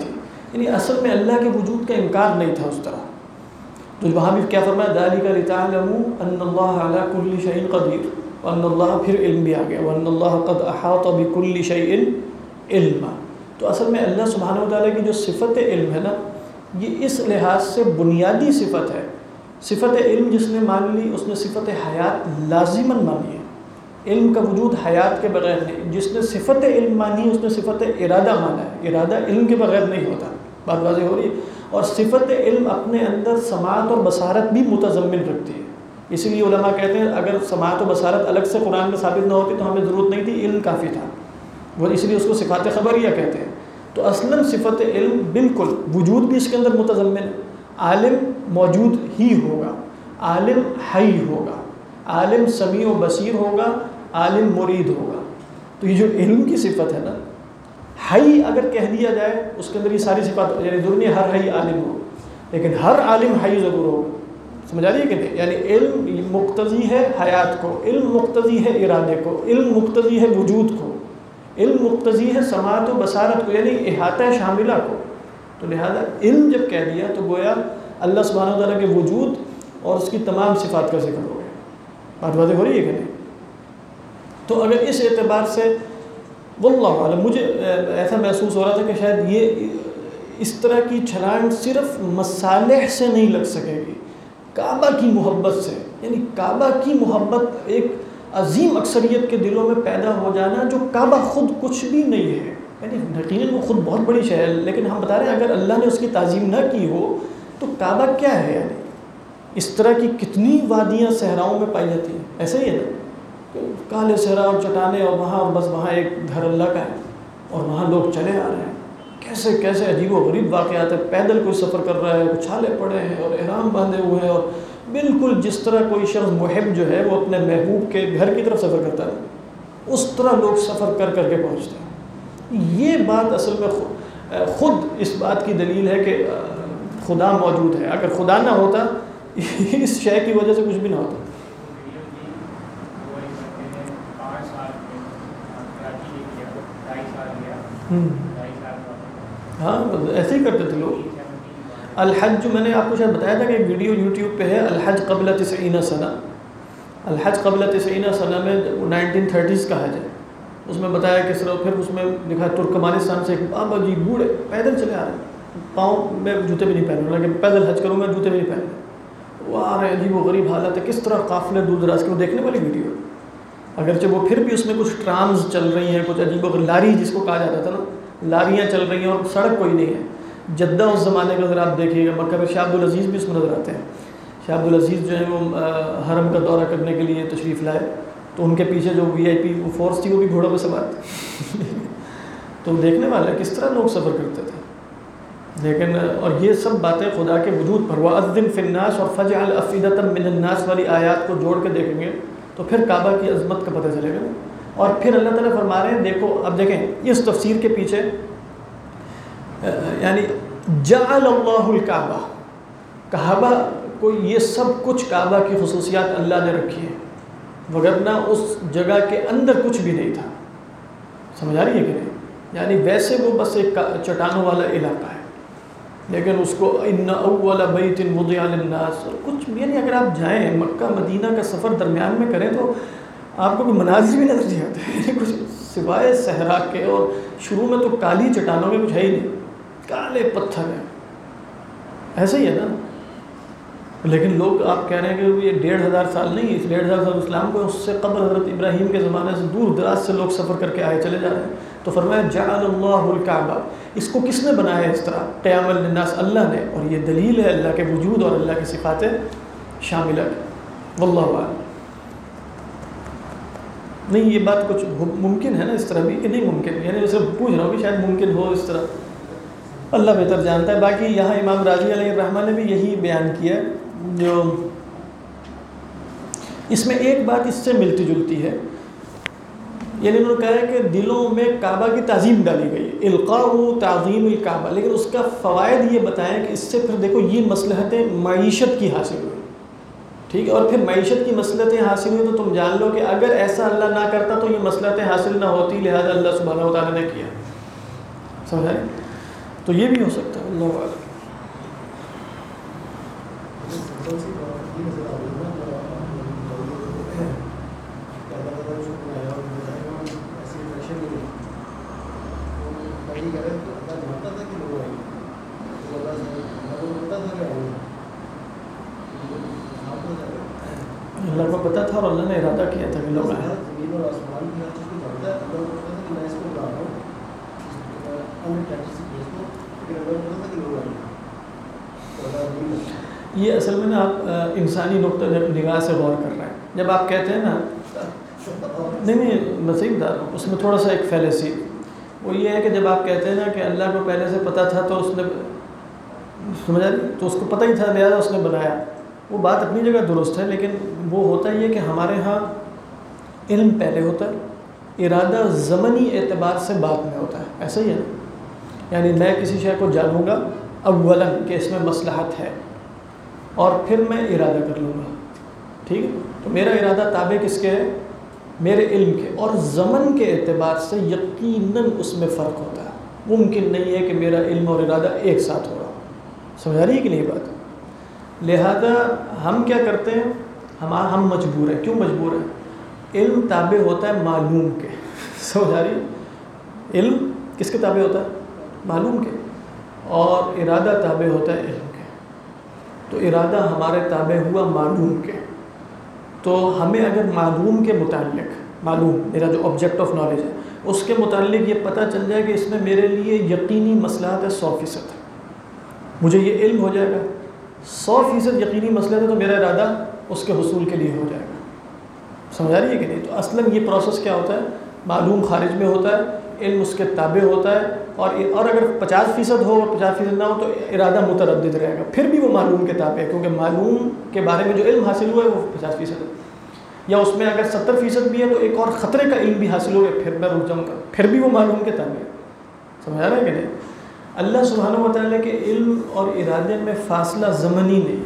A: یعنی اصل میں اللہ کے وجود کا انکار نہیں تھا اس طرح. تو وہاں بھی کیا فرمایا ذَلِكَ لِتَعْلَمُوا أَنَّ اللَّهَ عَلَى كُلِّ شَيْءٍ قَدِيرٌ وَأَنَّ اللَّهَ پھر علم بھی آ گیا وَأَنَّ اللَّهَ قَدْ أَحَاطَ بِكُلِّ شَيْءٍ علما. تو اصل میں اللہ سبحانہ وتعالیٰ کی جو صفت علم ہے نا یہ اس لحاظ سے بنیادی صفت ہے. صفت علم جس نے مان لی اس نے صفت حیات لازماً مانی ہے. علم کا وجود حیات کے بغیر نہیں. جس نے صفت علم مانی اس نے صفت ارادہ مانا ہے. ارادہ علم کے بغیر نہیں ہوتا. بات واضح ہو رہی ہے. اور صفت علم اپنے اندر سماعت اور بصارت بھی متضمن رکھتی ہے. اسی لیے علماء کہتے ہیں اگر سماعت و بصارت الگ سے قرآن میں ثابت نہ ہوتی تو ہمیں ضرورت نہیں تھی, علم کافی تھا. وہ اس لیے اس کو صفات خبریہ کہتے ہیں. تو اصلاً صفت علم بالکل وجود بھی اس کے اندر متضمن ہے. عالم موجود ہی ہوگا, عالم حی ہوگا, عالم سمیع و بصیر ہوگا, عالم مرید ہوگا. تو یہ جو علم کی صفت ہے نا, حی اگر کہہ دیا جائے اس کے اندر یہ ساری صفات, یعنی ضرور نہیں ہر حی عالم ہو, لیکن ہر عالم حی ضرور ہوگا. سمجھ آ رہی ہے کہ نہیں؟ یعنی علم مقتضی ہے حیات کو, علم مقتضی ہے ارادے کو, علم مقتضی ہے وجود کو, علم مقتضی ہے سماعت و بصارت کو, یعنی احاطہ شاملہ کو. تو لہذا علم جب کہہ دیا تو گویا اللہ سبحانہ وتعالیٰ کے وجود اور اس کی تمام صفات کا ذکر ہو گیا. بات واضح ہو رہی ہے کہ نہیں؟ تو اگر اس اعتبار سے واللہ عالم مجھے ایسا محسوس ہو رہا تھا کہ شاید یہ اس طرح کی چھلانگ صرف مصالح سے نہیں لگ سکے گی, کعبہ کی محبت سے. یعنی کعبہ کی محبت ایک عظیم اکثریت کے دلوں میں پیدا ہو جانا, جو کعبہ خود کچھ بھی نہیں ہے. یعنی یقیناً وہ خود بہت بڑی شہر ہے, لیکن ہم بتا رہے ہیں اگر اللہ نے اس کی تعظیم نہ کی ہو تو کعبہ کیا ہے. یعنی اس طرح کی کتنی وادیاں صحراؤں میں پائی جاتی ہیں, ایسا ہی ہے نا, کالے صحرا اور چٹانیں, اور وہاں بس وہاں ایک گھر اللہ کا ہے اور وہاں لوگ چلے آ رہے ہیں. کیسے کیسے عجیب و غریب واقعات ہیں. پیدل کوئی سفر کر رہا ہے, چھالے پڑے ہیں اور احرام باندھے ہوئے ہیں, اور بالکل جس طرح کوئی شخص محب جو ہے وہ اپنے محبوب کے گھر کی طرف سفر کرتا ہے, اس طرح لوگ سفر کر کر کے پہنچتے ہیں. یہ بات اصل میں خود اس بات کی دلیل ہے کہ خدا موجود ہے. اگر خدا نہ ہوتا اس شے کی وجہ سے کچھ بھی نہ ہوتا. ہاں ایسے ہی کرتے تھے لوگ. الحج میں نے آپ کو شاید بتایا تھا کہ ایک ویڈیو یوٹیوب پہ ہے, الحج قبل 90 سنہ. الحج قبل 90 سنہ میں 1930s کا حج ہے. اس میں بتایا کس طرح, پھر اس میں لکھا ترکمانستان سے ایک بابا جی بوڑھے پیدل چلے آ رہے ہیں, پاؤں میں جوتے بھی نہیں پہن رہے, لیکن پیدل حج کروں گا جوتے بھی نہیں پہن رہے, وہ آ رہے ہیں. عجیب و غریب حالت ہے, کس طرح قافلے دور دراز کے. وہ دیکھنے والی ویڈیو, اگرچہ وہ پھر بھی اس میں کچھ ٹرامز چل رہی ہیں, کچھ عجیب و غریب لاری جس کو کہا جاتا تھا نا, لاریاں چل رہی ہیں اور سڑک کوئی نہیں ہے. جدہ اس زمانے کا اگر آپ دیکھیے گا, مکہ میں شاہ عبدالعزیز بھی اس میں نظر آتے ہیں. شاہ عبدالعزیز جو ہے وہ حرم کا دورہ کرنے کے لیے تشریف لائے, تو ان کے پیچھے جو VIP وہ فورس تھی وہ بھی گھوڑوں پہ سوار تھی. تو دیکھنے والا کس طرح لوگ سفر کرتے تھے. لیکن اور یہ سب باتیں خدا کے وجود پر, وَأَذِّن فِي النَّاسِ اور فَجْعَلْ أَفْئِدَةً مِّنَ النَّاسِ والی آیات کو جوڑ کے دیکھیں گے تو پھر کعبہ کی عظمت کا پتہ چلے گا. اور پھر اللہ تعالیٰ فرما رہے ہیں, دیکھو اب دیکھیں اس تفسیر کے پیچھے, یعنی جعل اللہ الکعبہ, کعبہ کو یہ سب کچھ کعبہ کی خصوصیات اللہ نے رکھی ہے, وگرنہ اس جگہ کے اندر کچھ بھی نہیں تھا. سمجھ آ رہی ہے کہ نہیں؟ یعنی ویسے وہ بس ایک چٹانوں والا علاقہ ہے, لیکن اس کو ان اول بیت وضع للناس اور کچھ, یعنی اگر آپ جائیں مکہ مدینہ کا سفر درمیان میں کریں تو آپ کو کوئی مناظر بھی نظر نہیں آتے کچھ سوائے صحرا کے, اور شروع میں تو کالی چٹانوں میں کچھ ہے ہی نہیں, کالے پتھر ہیں, ایسے ہی ہے نا. لیکن لوگ آپ کہہ رہے ہیں کہ یہ 1500 سال نہیں, اس 1500 سال اسلام کو, اس سے قبل حضرت ابراہیم کے زمانے سے دور دراز سے لوگ سفر کر کے آئے چلے جا رہے ہیں. تو فرمایا جعل اللہ الکعبہ, اس کو کس نے بنایا اس طرح قیام للناس, اللہ نے. اور یہ دلیل ہے اللہ کے وجود اور اللہ کی صفات شاملہ. واللہ اعلم. نہیں یہ بات کچھ ممکن ہے نا اس طرح بھی کہ نہیں ممکن, یعنی اسے پوچھ رہا ہوں کہ شاید ممکن ہو اس طرح, اللہ بہتر جانتا ہے. باقی یہاں امام راضی علیہ الرحمہ نے بھی یہی بیان کیا, جو اس میں ایک بات اس سے ملتی جلتی ہے, یعنی انہوں نے کہا ہے کہ دلوں میں کعبہ کی تعظیم ڈالی گئی, القاء تعظیم الکعبہ, لیکن اس کا فوائد یہ بتائیں کہ اس سے پھر دیکھو یہ مصلحتیں معیشت کی حاصل ہوئی, ٹھیک ہے, اور پھر معیشت کی مصلحتیں حاصل ہوئی تو تم جان لو کہ اگر ایسا اللہ نہ کرتا تو یہ مصلحتیں حاصل نہ ہوتی, لہذا اللہ سبحانہ و تعالیٰ نے کیا. سمجھائیں؟ تو یہ بھی ہو سکتا ہے، اللہ اعلم۔ اللہ کو پتہ تھا اور اللہ نے ارادہ کیا تھا کہ لوگ آئیں۔ یہ اصل میں نا آپ انسانی نقطہ نگاہ سے غور کر رہے ہیں۔ جب آپ کہتے ہیں نا، نہیں میں صحیح بتا رہا ہوں، اس میں تھوڑا سا ایک فیلسی وہ یہ ہے کہ جب آپ کہتے ہیں نا کہ اللہ کو پہلے سے پتہ تھا تو اس نے سمجھ آ رہی، تو اس کو پتہ ہی تھا لہٰذا اس نے بنایا، وہ بات اپنی جگہ درست ہے، لیکن وہ ہوتا ہی ہے کہ ہمارے ہاں علم پہلے ہوتا ہے، ارادہ زمنی اعتبار سے بعد میں ہوتا ہے، ایسا ہی ہے نا؟ یعنی میں کسی شے کو جانوں گا اولاً کہ اس میں مصلحت ہے، اور پھر میں ارادہ کر لوں گا، ٹھیک ہے؟ تو میرا ارادہ تابع کس کے ہے؟ میرے علم کے، اور زمن کے اعتبار سے یقیناً اس میں فرق ہوتا ہے، ممکن نہیں ہے کہ میرا علم اور ارادہ ایک ساتھ ہو رہا ہو، سمجھ آ رہی ہے کہ نہیں بات؟ لہذا ہم کیا کرتے ہیں، ہم مجبور ہیں، کیوں مجبور ہیں؟ علم تابع ہوتا ہے معلوم کے، سمجھ آ رہی ہے؟ علم کس کے تابع ہوتا ہے؟ معلوم کے، اور ارادہ تابع ہوتا ہے علم کے، تو ارادہ ہمارے تابع ہوا معلوم کے، تو ہمیں اگر معلوم کے متعلق، معلوم میرا جو آبجیکٹ آف نالج ہے اس کے متعلق یہ پتہ چل جائے کہ اس میں میرے لیے یقینی مصلحت ہے 100%، مجھے یہ علم ہو جائے گا 100% یقینی مصلحت ہے، تو میرا ارادہ اس کے حصول کے لیے ہو جائے گا، سمجھ آ رہی ہے کہ نہیں؟ تو اصلاً یہ پروسیس کیا ہوتا ہے، معلوم خارج میں ہوتا ہے، علم اس کے تابع ہوتا ہے، اور اگر 50% ہو اور 50% نہ ہو تو ارادہ متردد رہے گا، پھر بھی وہ معلوم کے تابع ہے، کیونکہ معلوم کے بارے میں جو علم حاصل ہوا ہے وہ 50% ہے، یا اس میں اگر 70% بھی ہے تو ایک اور خطرے کا علم بھی حاصل ہو گیا، پھر میں رک جاؤں گا، پھر بھی وہ معلوم کے تابع ہے، سمجھ آ رہا ہے کہ نہیں؟ اللہ سبحانہ و تعالیٰ کے علم اور ارادے میں فاصلہ زمنی نہیں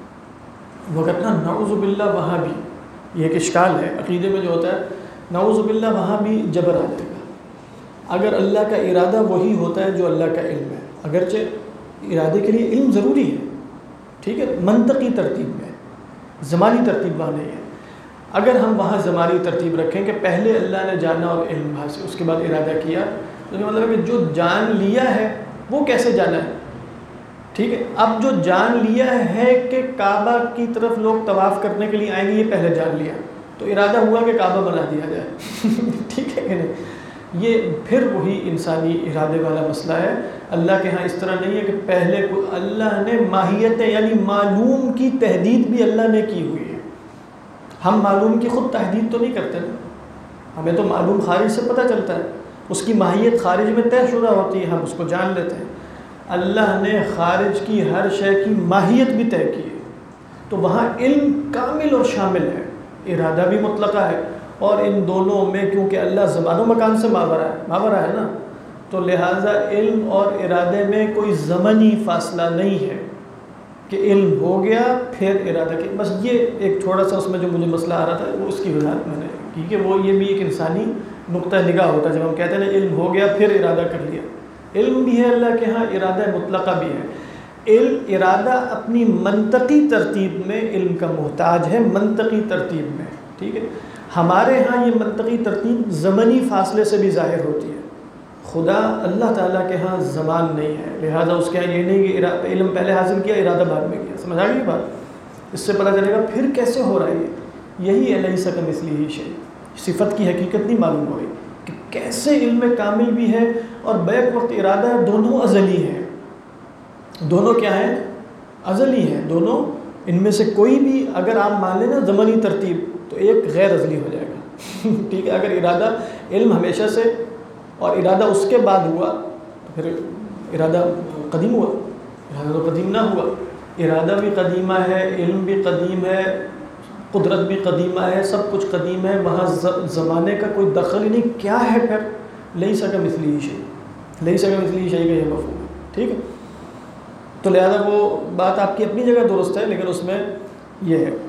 A: ہے، وہ کہتے ہیں نعوذ باللہ وہاں بھی یہ ایک اشکال ہے عقیدے میں جو ہوتا ہے، نعوذ باللہ وہاں بھی جبر آ جائے گا، اگر اللہ کا ارادہ وہی ہوتا ہے جو اللہ کا علم ہے، اگرچہ ارادے کے لیے علم ضروری ہے، ٹھیک ہے، منطقی ترتیب میں، زمانی ترتیب وہاں نہیں ہے، اگر ہم وہاں زمانی ترتیب رکھیں کہ پہلے اللہ نے جانا اور علم حاصل اس کے بعد ارادہ کیا، تو یہ مطلب ہے کہ جو جان لیا ہے وہ کیسے جانا ہے، ٹھیک ہے، اب جو جان لیا ہے کہ کعبہ کی طرف لوگ طواف کرنے کے لیے آئیں گے، یہ پہلے جان لیا، تو ارادہ ہوا کہ کعبہ بنا دیا جائے ٹھیک ہے کہ نہیں؟ یہ پھر وہی انسانی ارادے والا مسئلہ ہے، اللہ کے ہاں اس طرح نہیں ہے کہ پہلے اللہ نے ماہیتیں یعنی معلوم کی تحدید بھی اللہ نے کی ہوئی ہے، ہم معلوم کی خود تحدید تو نہیں کرتے نا، ہمیں تو معلوم خارج سے پتہ چلتا ہے، اس کی ماہیت خارج میں طے شدہ ہوتی ہے، ہم اس کو جان لیتے ہیں، اللہ نے خارج کی ہر شے کی ماہیت بھی طے کی ہے، تو وہاں علم کامل اور شامل ہے، ارادہ بھی مطلقہ ہے، اور ان دونوں میں کیونکہ اللہ زمان و مکان سے ماورا ہے نا، تو لہٰذا علم اور ارادے میں کوئی زمنی فاصلہ نہیں ہے کہ علم ہو گیا پھر ارادہ کیا، بس یہ ایک تھوڑا سا اس میں جو مجھے مسئلہ آ رہا تھا وہ اس کی وضاحت میں نے کی کہ وہ یہ بھی ایک انسانی نقطہ نگاہ ہوتا ہے، جب ہم کہتے ہیں نا علم ہو گیا پھر ارادہ کر لیا، علم بھی ہے اللہ کے ہاں، ارادہ مطلقہ بھی ہے، علم ارادہ اپنی منطقی ترتیب میں علم کا محتاج ہے، منطقی ترتیب میں، ٹھیک ہے، ہمارے ہاں یہ منطقی ترتیب زمنی فاصلے سے بھی ظاہر ہوتی ہے، خدا اللہ تعالیٰ کے ہاں زمان نہیں ہے، لہذا اس کے ہاں یہ نہیں کہ علم پہلے حاصل کیا ارادہ بعد میں کیا، سمجھ آ گئی بات؟ اس سے پتہ چلے گا پھر کیسے ہو رہا ہے، یہی الیس کمثلہ شیء، صفت کی حقیقت نہیں معلوم ہو رہی کہ کیسے علم کامل بھی ہے اور بیک وقت ارادہ ہے، دونوں ازلی ہیں، دونوں کیا ہیں؟ ازلی ہیں دونوں، ان میں سے کوئی بھی اگر آپ مان لیں نا زمانی ترتیب تو ایک غیر ازلی ہو جائے گا ٹھیک ہے، اگر ارادہ علم ہمیشہ سے اور ارادہ اس کے بعد ہوا تو پھر ارادہ قدیم ہوا، ارادہ تو قدیم نہ ہوا، ارادہ بھی قدیمہ ہے، علم بھی قدیم ہے، قدرت بھی قدیمہ ہے، سب کچھ قدیم ہے، وہاں زمانے کا کوئی دخل ہی نہیں، کیا ہے پھر لیس کمثلہ شیء، لیس کمثلہ شیء کا یہ مفہوم ہے، ٹھیک ہے، تو لہذا وہ بات آپ کی اپنی جگہ درست ہے، لیکن اس میں یہ ہے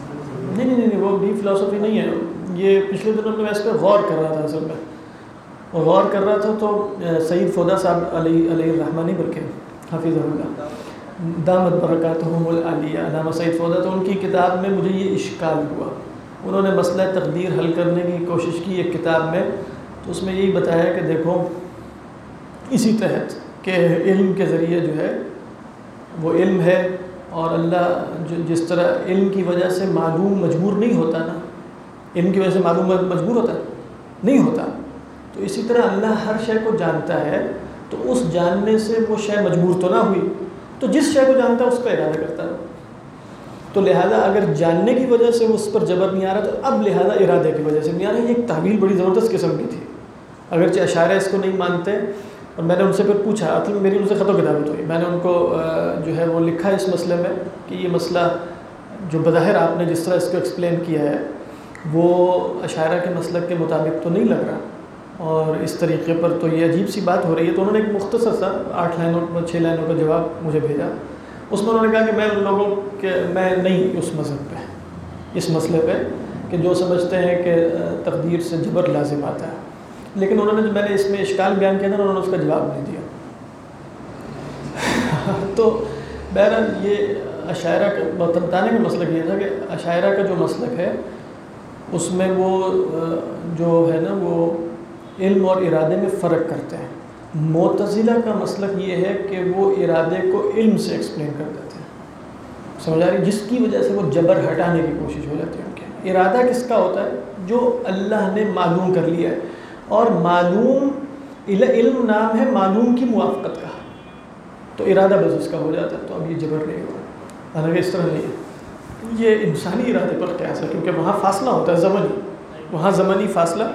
A: نہیں وہ ڈیپ فلاسفی نہیں ہے، یہ پچھلے دنوں میں اس پہ غور کر رہا تھا اصل میں، غور کر رہا تھا تو سید فودا صاحب علیہ الرحمٰن برکے حفیظ اللہ دامت برکاتہم العالیہ، علامہ سید فودا، تو ان کی کتاب میں مجھے یہ اشکال ہوا. انہوں نے مسئلہ تقدیر حل کرنے کی کوشش کی ایک کتاب میں، تو اس میں یہی بتایا کہ دیکھو اسی تحت کہ علم کے ذریعے جو ہے وہ علم ہے، اور اللہ جس طرح علم کی وجہ سے معلوم مجبور نہیں ہوتا نا، علم کی وجہ سے معلوم مجبور ہوتا نہیں ہوتا، تو اسی طرح اللہ ہر شے کو جانتا ہے، تو اس جاننے سے وہ شے مجبور تو نہ ہوئی، تو جس شے کو جانتا ہے اس کا ارادہ کرتا ہے. تو لہذا اگر جاننے کی وجہ سے اس پر جبر نہیں آ رہا، تو اب لہذا ارادے کی وجہ سے نہیں آ رہا. یہ ایک تعویل بڑی زبردست قسم کی تھی، اگرچہ اشاعرہ اس کو نہیں مانتے. اور میں نے ان سے پھر پوچھا، اصل میری ان سے خط و کتابت ہوئی، میں نے ان کو جو ہے وہ لکھا اس مسئلے میں کہ یہ مسئلہ جو بظاہر آپ نے جس طرح اس کو ایکسپلین کیا ہے وہ اشاعرہ کے مسلک کے مطابق تو نہیں لگ رہا، اور اس طریقے پر تو یہ عجیب سی بات ہو رہی ہے. تو انہوں نے ایک مختصر سا 6 لائنوں کا جواب مجھے بھیجا. اس میں انہوں نے کہا کہ میں ان لوگوں کے میں نہیں اس مذہب پہ، اس مسئلے پہ کہ جو سمجھتے ہیں کہ تقدیر سے جبر لازم آتا ہے. لیکن انہوں نے جو میں نے اس میں اشکال بیان کیا تھا انہوں نے اس کا جواب نہیں دیا. تو بہرحال یہ اشاعرہ کا بتانے کا مسلک یہ تھا کہ اشاعرہ کا جو مسلک ہے اس میں وہ جو ہے نا وہ علم اور ارادے میں فرق کرتے ہیں. معتزلہ کا مسلک یہ ہے کہ وہ ارادے کو علم سے ایکسپلین کر دیتے ہیں، سمجھ آ رہی، جس کی وجہ سے وہ جبر ہٹانے کی کوشش ہو جاتی ہے. ان کے ارادہ کس کا ہوتا ہے؟ جو اللہ نے معلوم کر لیا ہے، اور معلوم علم نام ہے معلوم کی موافقت کا، تو ارادہ بس اس کا ہو جاتا ہے. تو اب یہ جبر نہیں ہوگا، حالانکہ اس طرح نہیں ہے. یہ انسانی ارادے پر قیاس ہے، کیونکہ وہاں فاصلہ ہوتا ہے زمنی، وہاں زمنی فاصلہ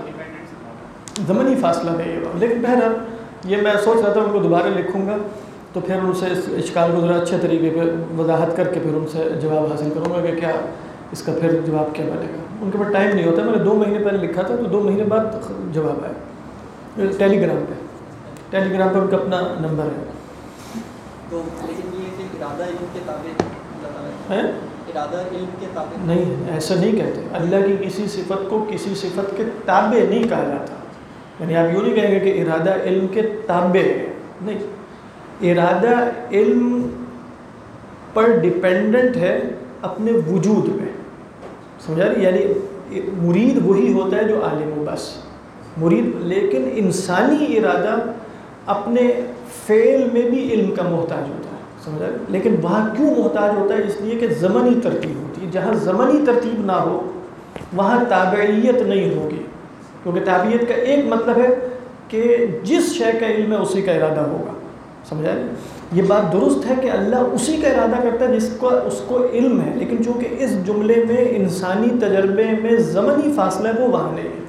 A: نہیں ہے. لیکن بہرحال یہ میں سوچ رہا تھا ان کو دوبارہ لکھوں گا تو پھر ان سے اس اشکال کو ذرا اچھے طریقے پہ وضاحت کر کے پھر ان سے جواب حاصل کروں گا کہ کیا اس کا پھر جواب کیا بنے گا. ان کے پاس ٹائم نہیں ہوتا. میں نے 2 مہینے پہلے لکھا تھا، تو 2 مہینے بعد جواب آیا ٹیلی گرام پہ ان کا اپنا نمبر ہے.
B: تو لیکن یہ کہ ارادہ علم کے تابع ہے، ارادہ علم کے تابع
A: نہیں، ایسا نہیں کہتے. اللہ کی کسی صفت کو کسی صفت کے تابع نہیں کہا جاتا. یعنی آپ یوں نہیں کہیں گے کہ ارادہ علم کے تابع ہے، نہیں، ارادہ علم پر ڈیپینڈنٹ ہے اپنے وجود میں، سمجھا رہی. یعنی مرید وہی ہوتا ہے جو عالم ہو، بس مرید. لیکن انسانی ارادہ اپنے فعل میں بھی علم کا محتاج ہوتا ہے، سمجھا رہی. لیکن وہاں کیوں محتاج ہوتا ہے؟ اس لیے کہ زمنی ترتیب ہوتی ہے. جہاں زمنی ترتیب نہ ہو وہاں تابعیت نہیں ہوگی، کیونکہ تابعیت کا ایک مطلب ہے کہ جس شے کا علم ہے اسی کا ارادہ ہوگا، سمجھا رہی. یہ بات درست ہے کہ اللہ اسی کا ارادہ کرتا ہے جس کو اس کو علم ہے، لیکن چونکہ اس جملے میں انسانی تجربے میں زمنی فاصلہ ہے، وہ وہاں نہیں ہے،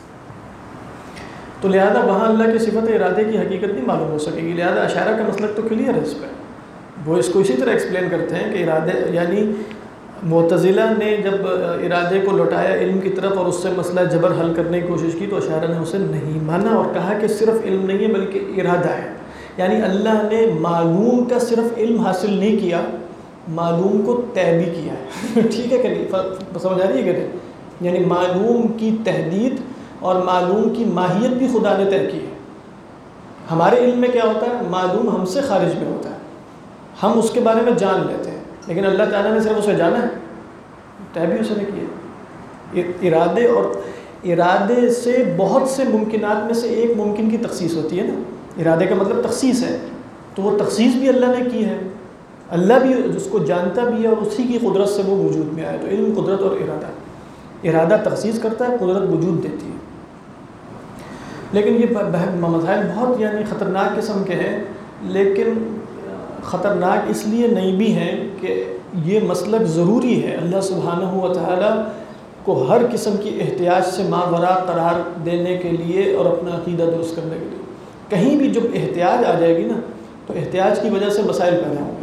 A: تو لہذا وہاں اللہ کی صفت ارادے کی حقیقت نہیں معلوم ہو سکے گی. لہذا اشاعرہ کا مسلک تو کلیئر ہے اس پہ. وہ اس کو اسی طرح ایکسپلین کرتے ہیں کہ ارادے، یعنی معتزلہ نے جب ارادے کو لوٹایا علم کی طرف اور اس سے مسئلہ جبر حل کرنے کی کوشش کی، تو اشاعرہ نے اسے نہیں مانا اور کہا کہ صرف علم نہیں ہے بلکہ ارادہ ہے. یعنی اللہ نے معلوم کا صرف علم حاصل نہیں کیا، معلوم کو طے بھی کیا ہے. ٹھیک ہے کہ نہیں؟ سمجھ آ رہی ہے کہ نہیں؟ یعنی معلوم کی تحدید اور معلوم کی ماہیت بھی خدا نے طے کی ہے. ہمارے علم میں کیا ہوتا ہے؟ معلوم ہم سے خارج میں ہوتا ہے، ہم اس کے بارے میں جان لیتے ہیں، لیکن اللہ تعالیٰ نے صرف اسے جانا ہے، طے بھی اسے نے کیا. ارادے اور ارادے سے بہت سے ممکنات میں سے ایک ممکن کی تخصیص ہوتی ہے نا. ارادے کا مطلب تخصیص ہے، تو وہ تخصیص بھی اللہ نے کی ہے. اللہ بھی اس کو جانتا بھی ہے، اور اسی کی قدرت سے وہ وجود میں آئے. تو علم، قدرت اور ارادہ تخصیص کرتا ہے، قدرت وجود دیتی ہے. لیکن یہ مسائل بہت یعنی خطرناک قسم کے ہیں، لیکن خطرناک اس لیے نہیں بھی ہیں کہ یہ مسلک ضروری ہے اللہ سبحانہ و تعالیٰ کو ہر قسم کی احتیاج سے ماوراء قرار دینے کے لیے اور اپنا عقیدہ درست کرنے کے لیے. کہیں بھی جب احتیاج آ جائے گی نا، تو احتیاج کی وجہ سے مسائل پیدا ہوں گے.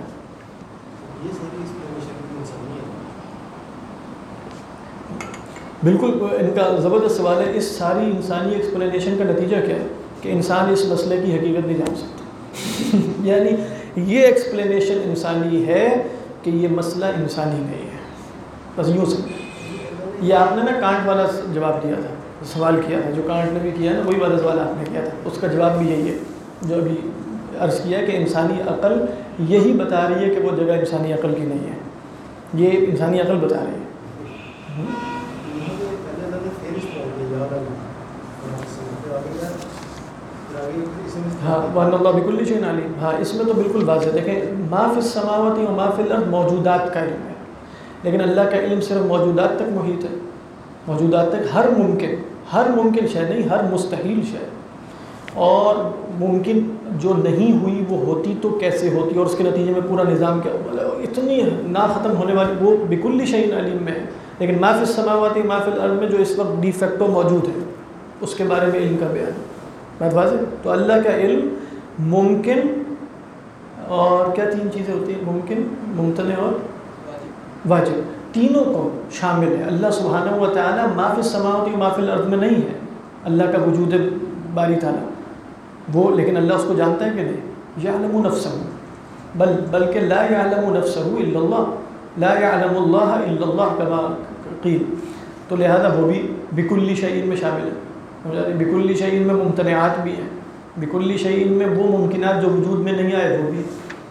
A: بالکل ان کا زبردست سوال ہے. اس ساری انسانی ایکسپلینیشن کا نتیجہ کیا ہے؟ کہ انسان اس مسئلے کی حقیقت نہیں جان سکتا. یعنی یہ ایکسپلینیشن انسانی ہے کہ یہ مسئلہ انسانی نہیں ہے، بس یوں سمجھیں. یہ آپ نے نا کانٹ والا جواب دیا تھا سوال کیا تھا، جو کانٹ نے بھی کیا نا وہی والا سوال آپ نے کیا تھا، اس کا جواب بھی یہی ہے جو ابھی عرض کیا ہے کہ انسانی عقل یہی بتا رہی ہے کہ وہ جگہ انسانی عقل کی نہیں ہے، یہ انسانی عقل بتا رہی ہے۔ ہاں وَأَنَّ اللَّهَ بِكُلِّ شَيْءٍ عَلِيمٌ، ہاں اس میں تو بالکل واضح، دیکھیں ما فی السماوات و ما فی الارض موجودات کا علم ہے، لیکن اللہ کا علم صرف موجودات تک محیط ہے، موجودات تک ہر ممکن شے نہیں، ہر مستحیل شے، اور ممکن جو نہیں ہوئی وہ ہوتی تو کیسے ہوتی اور اس کے نتیجے میں پورا نظام کیا، اتنی نہ ختم ہونے والی، وہ بکل شیء علیم میں ہے، لیکن ما فی السماوات ما فی الارض میں جو اس وقت ڈی فیکٹو موجود ہے اس کے بارے میں علم کا بیان ہے، بات واضح۔ تو اللہ کا علم ممکن اور کیا تین چیزیں ہوتی ہیں، ممکن، ممتنع اور واجب، تینوں کو شامل ہے۔ اللہ سبحانہ و تعالی ما فی السماوات ما فی الارض میں نہیں ہے، اللہ کا وجود باری تعالیٰ وہ، لیکن اللہ اس کو جانتا ہے کہ نہیں، یعلم نفسہ، بلکہ لا یعلم نفسہ الا اللہ، لا یعلم اللہ الا اللہ کما قیل، تو لہذا وہ بھی بکل شیء میں شامل ہے، بکل شیء میں ممتنعات بھی ہیں، بکل شیء میں وہ ممکنات جو وجود میں نہیں آئے وہ بھی۔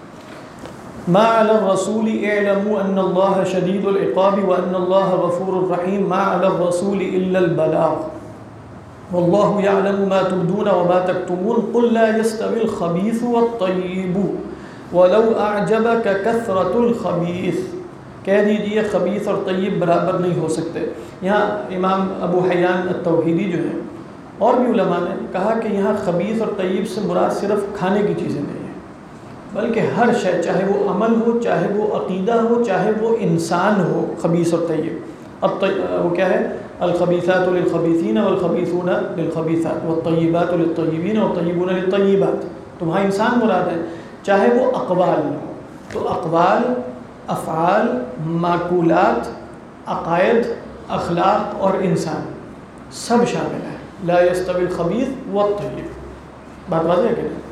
A: ما علی الرسول اعلموا ان اللہ شدید العقاب وان اللہ غفور رحیم، ما علی الرسول الا البلاغ واللہ یعلم ما تبدون وما تکتمون قل لا يستوی الخبیث والطیب ولو اعجبک کثرت الخبیث، کہہ دیجئے خبیث اور طیب برابر نہیں ہو سکتے۔ یہاں امام ابو حیان التوحیدی جو ہیں اور بھی علماء نے کہا کہ یہاں خبیث اور طیب سے مراد صرف کھانے کی چیزیں نہیں ہیں، بلکہ ہر شے، چاہے وہ عمل ہو، چاہے وہ عقیدہ ہو، چاہے وہ انسان ہو، خبیث اور طیب۔ وہ کیا ہے، الخبیثات للخبیثین والخبیثون للخبیثات والطیبات للطیبین والطیبون للطیبات، تو وہاں انسان مراد ہے، چاہے وہ اقوال ہو، تو اقوال، افعال، معقولات، عقائد، اخلاق اور انسان سب شامل ہیں، لا یستوی الخبیث والطیب، بات واضح ہے کہ نہیں؟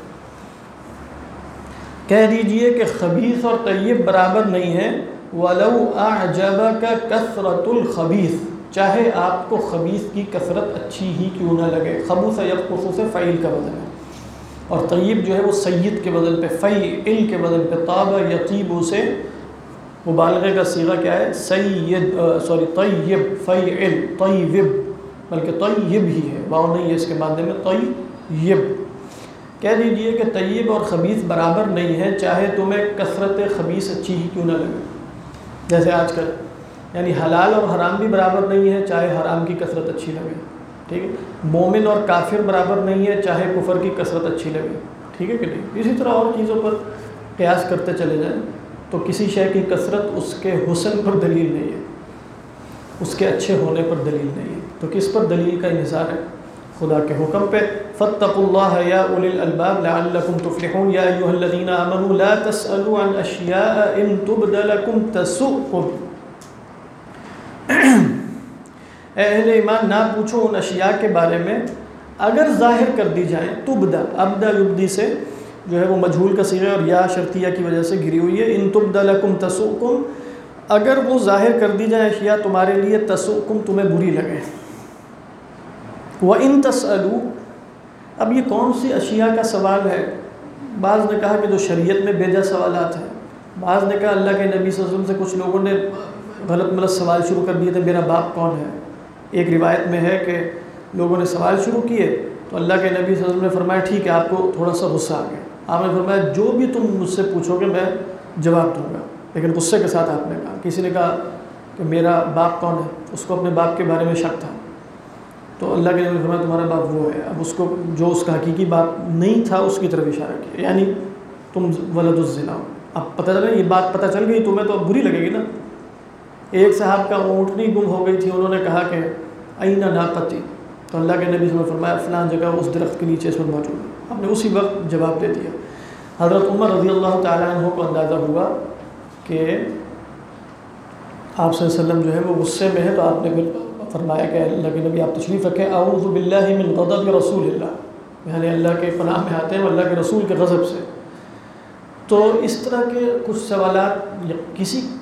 A: کہہ دیجئے کہ خبیث اور طیب برابر نہیں ہیں، وَلَوْ أَعْجَبَكَ كَثْرَةُ الْخَبِيثِ، چاہے آپ کو خبیث کی کثرت اچھی ہی کیوں نہ لگے، خبوث یخبث سے فعیل کا وزن ہے، اور طیب جو ہے وہ سید کے وزن پہ، فعیل کے وزن پہ، طاب یطیب سے مبالغے کا صیغہ کیا ہے، طیب، فعیل، طیب، بلکہ طیب ہی ہے، واو نہیں ہے اس کے مادے میں، طیب۔ کہہ دیجئے کہ طیب اور خبیث برابر نہیں ہے، چاہے تمہیں کثرت خبیث اچھی ہی کیوں نہ لگے، جیسے آج کل، یعنی حلال اور حرام بھی برابر نہیں ہے، چاہے حرام کی کثرت اچھی لگے، ٹھیک ہے، مومن اور کافر برابر نہیں ہے، چاہے کفر کی کثرت اچھی لگے، ٹھیک ہے کہ نہیں؟ اسی طرح اور چیزوں پر قیاس کرتے چلے جائیں تو کسی شے کی کثرت اس کے حسن پر دلیل نہیں ہے، اس کے اچھے ہونے پر دلیل نہیں ہے، تو کس پر دلیل کا انحصار ہے؟ خدا کے حکم پہ۔ فاتقوا اللہ یا اولی الالباب لعلکم تفلحون یا ایھا الذین آمنوا لا تسألوا عن اشیاء ان تبد لکم تسؤکم، اے اہل ایمان نہ پوچھو ان اشیاء کے بارے میں اگر ظاہر کر دی جائیں، تبدا، ابدا یبدی سے جو ہے وہ مجہول کا صیغہ اور یا شرطیہ کی وجہ سے گری ہوئی ہے، ان تبد لکم تسؤکم، اگر وہ ظاہر کر دی جائیں اشیاء تمہارے لیے، تسؤکم تمہیں بری لگے، وَإِن تَسْأَلُوا، اب یہ کون سی اشیاء کا سوال ہے؟ بعض نے کہا کہ جو شریعت میں بے جا سوالات ہیں، بعض نے کہا اللہ کے نبی صلی اللہ علیہ وسلم سے کچھ لوگوں نے غلط ملت سوال شروع کر دیے تھے، میرا باپ کون ہے؟ ایک روایت میں ہے کہ لوگوں نے سوال شروع کیے تو اللہ کے نبی صلی اللہ علیہ وسلم نے فرمایا ٹھیک ہے، آپ کو تھوڑا سا غصہ آ گیا، آپ نے فرمایا جو بھی تم مجھ سے پوچھو گے میں جواب دوں گا، لیکن غصے کے ساتھ آپ نے کہا۔ کسی نے کہا کہ میرا باپ کون ہے، اس کو اپنے باپ کے بارے میں شک تھا، تو اللہ کے نبی نے فرمایا تمہارا باپ وہ ہے، اب اس کو جو اس کا حقیقی باپ نہیں تھا اس کی طرف اشارہ کیا، یعنی تم ولد الزنا ہو۔ اب پتہ چلا، یہ بات پتہ چل گئی تمہیں تو اب بری لگے گی نا۔ ایک صاحب کا اونٹنی گم ہو گئی تھی، انہوں نے کہا کہ این ناقتی، تو اللہ کے نبی نے فرمایا فلاں جگہ اس درخت کے نیچے اس میں موجود ہے، آپ نے اسی وقت جواب دے دیا۔ حضرت عمر رضی اللہ تعالیٰ عنہ کو اندازہ ہوا کہ آپ صلی اللہ علیہ وسلم جو ہے وہ غصے میں ہے، تو آپ نے پھر فرمایا کہ اللہ کے نبی آپ تشریف رکھیں، اعوذ باللہ من غضب رسول اللہ، یعنی اللہ کے پناہ میں آتے ہیں اللہ کے رسول کے غضب سے۔ تو اس طرح کے کچھ سوالات کسی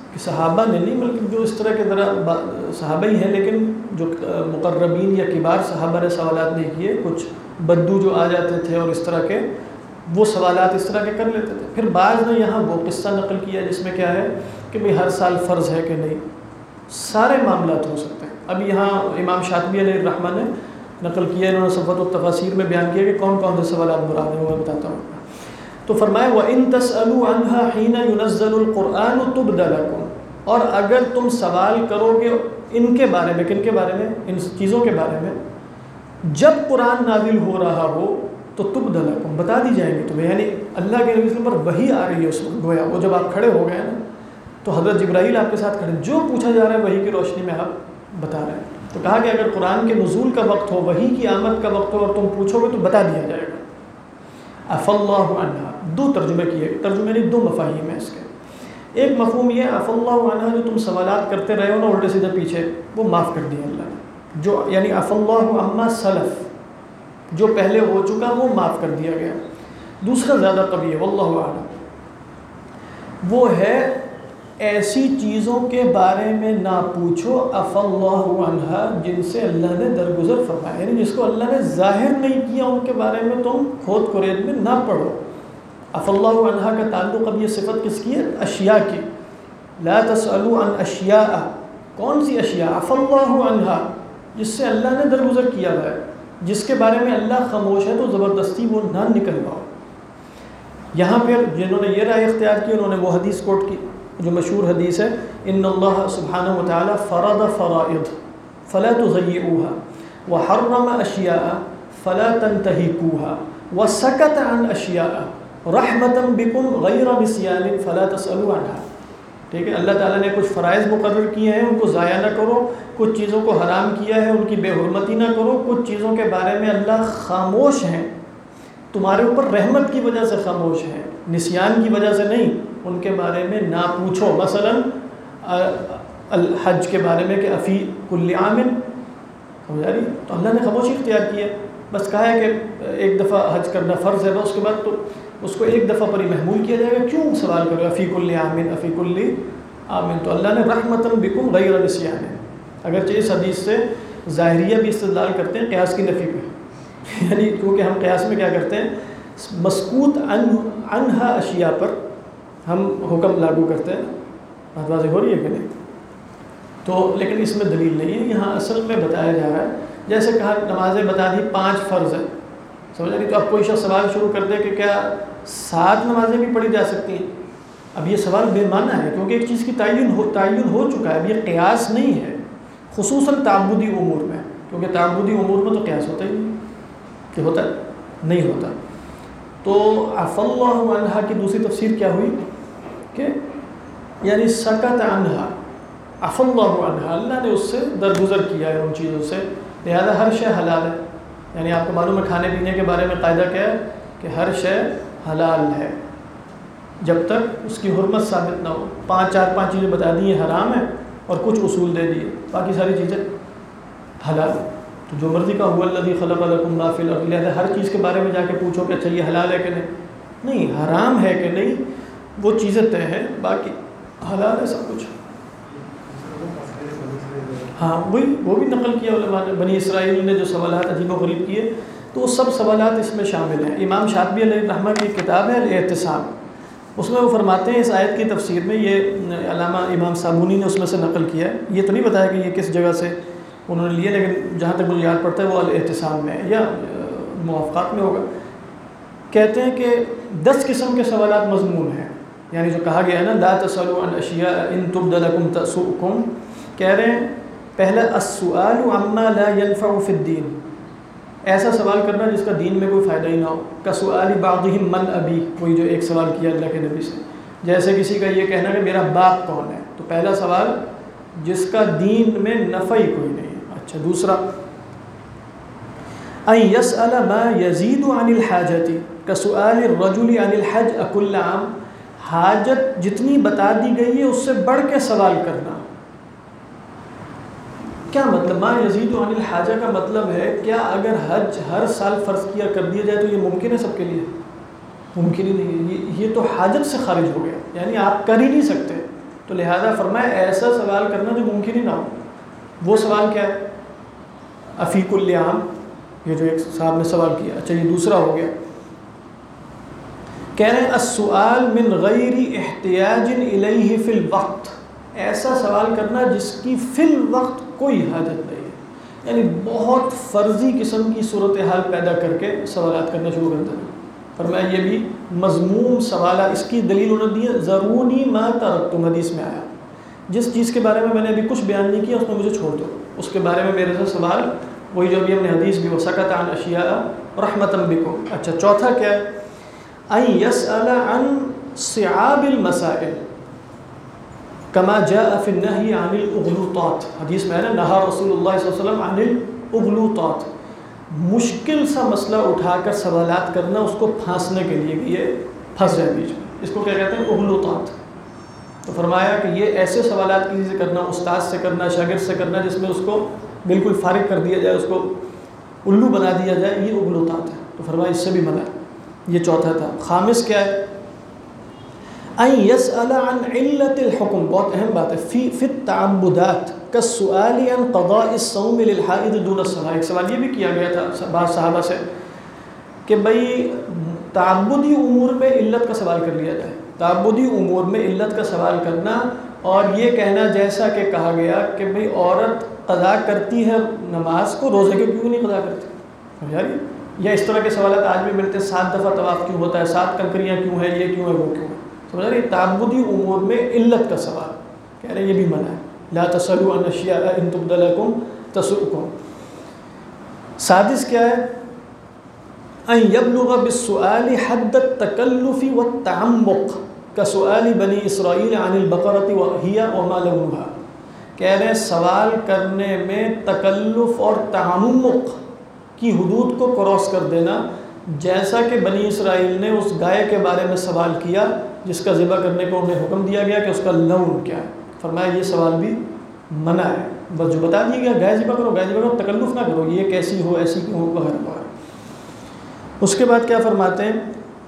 A: کہ صحابہ نے نہیں بلکہ جو اس طرح کے ذرا صحابہ ہی ہیں لیکن جو مقربین یا کبار صحابہ نے سوالات نہیں کیے، کچھ بدو جو آ جاتے تھے اور اس طرح کے وہ سوالات اس طرح کے کر لیتے تھے. پھر بعض نے یہاں وہ قصہ نقل کیا جس میں کیا ہے کہ بھئی ہر سال فرض ہے کہ نہیں، سارے معاملات ہو سکتے ہیں. اب یہاں امام شاطبی علیہ الرحمہ نے نقل کیا، انہوں نے صفوۃ التفاسیر میں بیان کیا کہ کون کون سے سوالات مراد ہیں، وہ میں بتاتا ہوں. تو فرمایا وَإِن تَسْأَلُوا عَنْهَا حِينَ يُنَزَّلُ الْقُرْآنُ تُبْدَ لَكُمْ، اور اگر تم سوال کرو گے ان کے بارے میں، کن کے بارے میں؟ ان چیزوں کے بارے میں جب قرآن نازل ہو رہا ہو تو تبد لکم، بتا دی جائیں گی تمہیں. یعنی اللہ کے نبی پر وحی آ رہی ہے اس وقت، گویا وہ جب آپ کھڑے ہو گئے نا تو حضرت جبرائیل آپ کے ساتھ کھڑے، جو پوچھا جا رہا ہے وحی کی روشنی میں آپ بتا رہے ہیں. تو کہا کہ اگر قرآن کے نزول کا وقت ہو، وحی کی آمد کا وقت ہو اور تم پوچھو گے تو بتا دیا جائے گا. عفا اللہ عنہا، دو ترجمے کیے، ترجمے نہیں، دو مفاہیم ہیں اس کے. ایک مفہوم یہ عفا اللہ عنہا، جو تم سوالات کرتے رہے ہو نا الٹے سیدھے پیچھے، وہ معاف کر دیا اللہ نے، جو یعنی عفا اللہ عما سلف، جو پہلے ہو چکا وہ معاف کر دیا گیا. دوسرا زیادہ قوی ہے واللہ اعلم، وہ ہے ایسی چیزوں کے بارے میں نہ پوچھو عفا اللہ عنہا جن سے اللہ نے درگزر فرمایا، یعنی جس کو اللہ نے ظاہر نہیں کیا ان کے بارے میں تم کھود کرید میں نہ پڑھو. عفا اللہ عنہا کا تعلق اب یہ صفت کس کی ہے؟ اشیاء کی. لا تسألوا عن اشیاء، کون سی اشیاء؟ عفا اللہ عنہا، جس سے اللہ نے درگزر کیا ہے، جس کے بارے میں اللہ خاموش ہے تو زبردستی وہ نہ نکلواؤ. یہاں پھر جنہوں نے یہ رائے اختیار کی انہوں نے وہ حدیث کوٹ کی جو مشہور حدیث ہے، ان اللہ سبحانہ وتعالی فرض فرائض فلا تضيئوها وحرم اشیاء فلا تنتهكوها وسکت عن اشیاء رحمتا بکم غیر نسیان فلا تسألوا عنها. ٹھیک ہے، اللہ تعالیٰ نے کچھ فرائض مقرر کیے ہیں، ان کو ضائع نہ کرو. کچھ چیزوں کو حرام کیا ہے، ان کی بے حرمتی نہ کرو. کچھ چیزوں کے بارے میں اللہ خاموش ہیں، تمہارے اوپر رحمت کی وجہ سے خاموش ہیں، نسیان کی وجہ سے نہیں. ان کے بارے میں نہ پوچھو. مثلا الحج کے بارے میں کہ افی کل عام ہو جا رہی، تو اللہ نے خاموشی اختیار کی ہے. بس کہا ہے کہ ایک دفعہ حج کرنا فرض ہے، اس کے بعد تو اس کو ایک دفعہ پر ہی محمول کیا جائے گا. کیوں سوال کرو افی کل عام افی کل عام؟ تو اللہ نے رحمتا بکم غیر نسیان، اگرچہ اس حدیث سے ظاہریہ بھی استدلال کرتے ہیں قیاس کی نفی پہ، یعنی کیونکہ ہم قیاس میں کیا کرتے ہیں، مسکوت عنہا اشیاء پر ہم حکم لاگو کرتے ہیں. بات واضح ہو رہی ہے کہ نہیں؟ تو لیکن اس میں دلیل نہیں ہے. یہاں اصل میں بتایا جا رہا ہے، جیسے کہا نمازیں بتا دی 5 فرض ہیں، سمجھ رہی؟ تو اب کوئی شخص سوال شروع کر دے کہ کیا 7 نمازیں بھی پڑھی جا سکتی ہیں؟ اب یہ سوال بے معنی ہے کیونکہ ایک چیز کی تعین ہو چکا ہے. اب یہ قیاس نہیں ہے، خصوصاً تعبدی امور میں، کیونکہ تعبدی امور میں تو قیاس ہوتا ہی نہیں، کہ ہوتا ہے نہیں ہوتا. تو عفا اللہ عنہا کی دوسری تفسیر کیا ہوئی کہ یعنی سکت عنہا، عفا اللہ عنہا، اللہ نے اس سے درگزر کیا ہے ان چیزوں سے، لہذا ہر شے حلال ہے. یعنی آپ کو معلوم ہے کھانے پینے کے بارے میں قاعدہ کیا ہے کہ ہر شے حلال ہے جب تک اس کی حرمت ثابت نہ ہو. 4-5 چیزیں بتا دی ہیں حرام ہے اور کچھ اصول دے دیے، باقی ساری چیزیں حلال. تو جو مرضی کا هو الذی خلق لکم ما فی الارض، لہذا ہر چیز کے بارے میں جا کے پوچھو کہ اچھا یہ حلال ہے کہ نہیں، حرام ہے کہ نہیں، وہ چیزیں طے ہیں، باقی حلال ہے سب کچھ. ہاں وہ بھی نقل کیا علماء نے، بنی اسرائیل نے جو سوالات عجیب و غریب کیے تو وہ سب سوالات اس میں شامل ہیں. امام شاطبی علیہ الرحمہ کی ایک کتاب ہے الاعتصام، اس میں وہ فرماتے ہیں اس آیت کی تفسیر میں، یہ علامہ امام صابونی نے اس میں سے نقل کیا ہے، یہ تو نہیں بتایا کہ یہ کس جگہ سے انہوں نے لیے، لیکن جہاں تک مجھے یاد پڑتا ہے وہ الاعتصام میں ہے یا موافقات میں ہوگا. کہتے ہیں کہ 10 قسم کے سوالات مضمون ہیں، یعنی جو کہا گیا ہے نا لا تسألوا عن اشیاء ان تبد لکم تسؤکم، کہہ رہے ہیں پہلا السؤال عما لا ينفع فی الدین، ایسا سوال کرنا جس کا دین میں کوئی فائدہ ہی نہ ہو. کسؤال بعضهم من ابی، کوئی جو ایک سوال کیا اللہ کے نبی سے، جیسے کسی کا یہ کہنا کہ میرا باپ کون ہے، تو پہلا سوال جس کا دین میں نفع ہی کوئی نہیں. اچھا دوسرا ان يسأل ما يزيد عن الحاجة كسؤال الرجل عن الحج اكل عام، حاجت جتنی بتا دی گئی ہے اس سے بڑھ کے سوال کرنا. کیا مطلب؟ ما یزید عن الحاجہ کا مطلب ہے کیا اگر حج ہر سال فرض کیا کر دیا جائے تو یہ ممکن ہے سب کے لیے؟ ممکن ہی نہیں ہے. یہ تو حاجت سے خارج ہو گیا، یعنی آپ کر ہی نہیں سکتے تو لہذا فرمایا ایسا سوال کرنا جو ممکن ہی نہ ہو. وہ سوال کیا ہے؟ افیق اللعام، یہ جو ایک صاحب نے سوال کیا. اچھا یہ دوسرا ہو گیا. کہہ رہے ہیں السؤال من غیر احتیاج الیہ فی الوقت، ایسا سوال کرنا جس کی فی الوقت کوئی حاجت نہیں ہے، یعنی بہت فرضی قسم کی صورتحال پیدا کر کے سوالات کرنا شروع کر دینا. فرمایا یہ بھی مضموم سوالات. اس کی دلیل انہوں نے دی ہے ضرونی ما ترکتم، حدیث میں آیا جس چیز کے بارے میں نے ابھی کچھ بیان نہیں کیا اس میں مجھے چھوڑ دو، اس کے بارے میں میرے سے سوال. وہی جو ابھی ہم نے حدیث بھی وسکت عن اشیاء رحمتا بکم. اچھا چوتھا کیا ہے؟ ان یسأل عن صعاب المسائل کما جاء فی النہی عن الاغلوطات. حدیث میں ہے نا نہا رسول اللہ صلی اللہ علیہ وسلم عن الاغلوطات. مشکل سا مسئلہ اٹھا کر سوالات کرنا اس کو پھانسنے کے لیے کہ یہ پھنس جائے بیچ میں، اس کو کیا کہتے ہیں؟ اغلوطات. تو فرمایا کہ یہ ایسے سوالات کسی سے کرنا، استاد سے کرنا، شاگرد سے کرنا جس میں اس کو بالکل فارغ کر دیا جائے، اس کو الو بنا دیا جائے، یہ اغلوطات ہے. تو فرمایا اس سے بھی منع ہے. یہ چوتھا تھا. خامس کیا ہے؟ ان یسأل عن علت الحکم، بہت اہم بات ہے، فی التعبدات کالسؤال عن قضاء الصوم للحائض دون الصلاۃ. ایک سوال یہ بھی کیا گیا تھا بعض صحابہ سے کہ بھئی تعبدی امور میں علت کا سوال کر لیا جائے. تعبدی امور میں علت کا سوال کرنا اور یہ کہنا جیسا کہ کہا گیا کہ بھئی عورت قضا کرتی ہے نماز کو، روزے کو کیوں نہیں قضا کرتی؟ یار یا اس طرح کے سوالات آج بھی ملتے ہیں، 7 دفعہ طواف کیوں ہوتا ہے، 7 کنکریاں کیوں ہیں، یہ کیوں ہے، وہ کیوں ہے. سمجھ رہے؟ تعبدی امور میں علت کا سوال کہہ رہے ہیں یہ بھی منع ہے. لا تسألوا عن اشیاء ان تبد لکم تسؤکم. سادس کیا ہے؟ ان یبلغ بالسؤال حد التکلف والتعمق کسؤال بنی اسرائیل عن البقرۃ وہی وما لونها. کہہ رہے ہیں سوال کرنے میں تکلف اور تعمق کی حدود کو کراس کر دینا، جیسا کہ بنی اسرائیل نے اس گائے کے بارے میں سوال کیا جس کا ذبح کرنے کو انہیں حکم دیا گیا کہ اس کا لون کیا ہے. فرمایا یہ سوال بھی منع ہے. بس جو بتا دیا گیا گائے ذبح کرو، گائے ذبح کرو، تکلف نہ کرو، یہ کیسی ہو، ایسی کیوں ہو، وغیرہ وغیرہ. اس کے بعد کیا فرماتے ہیں؟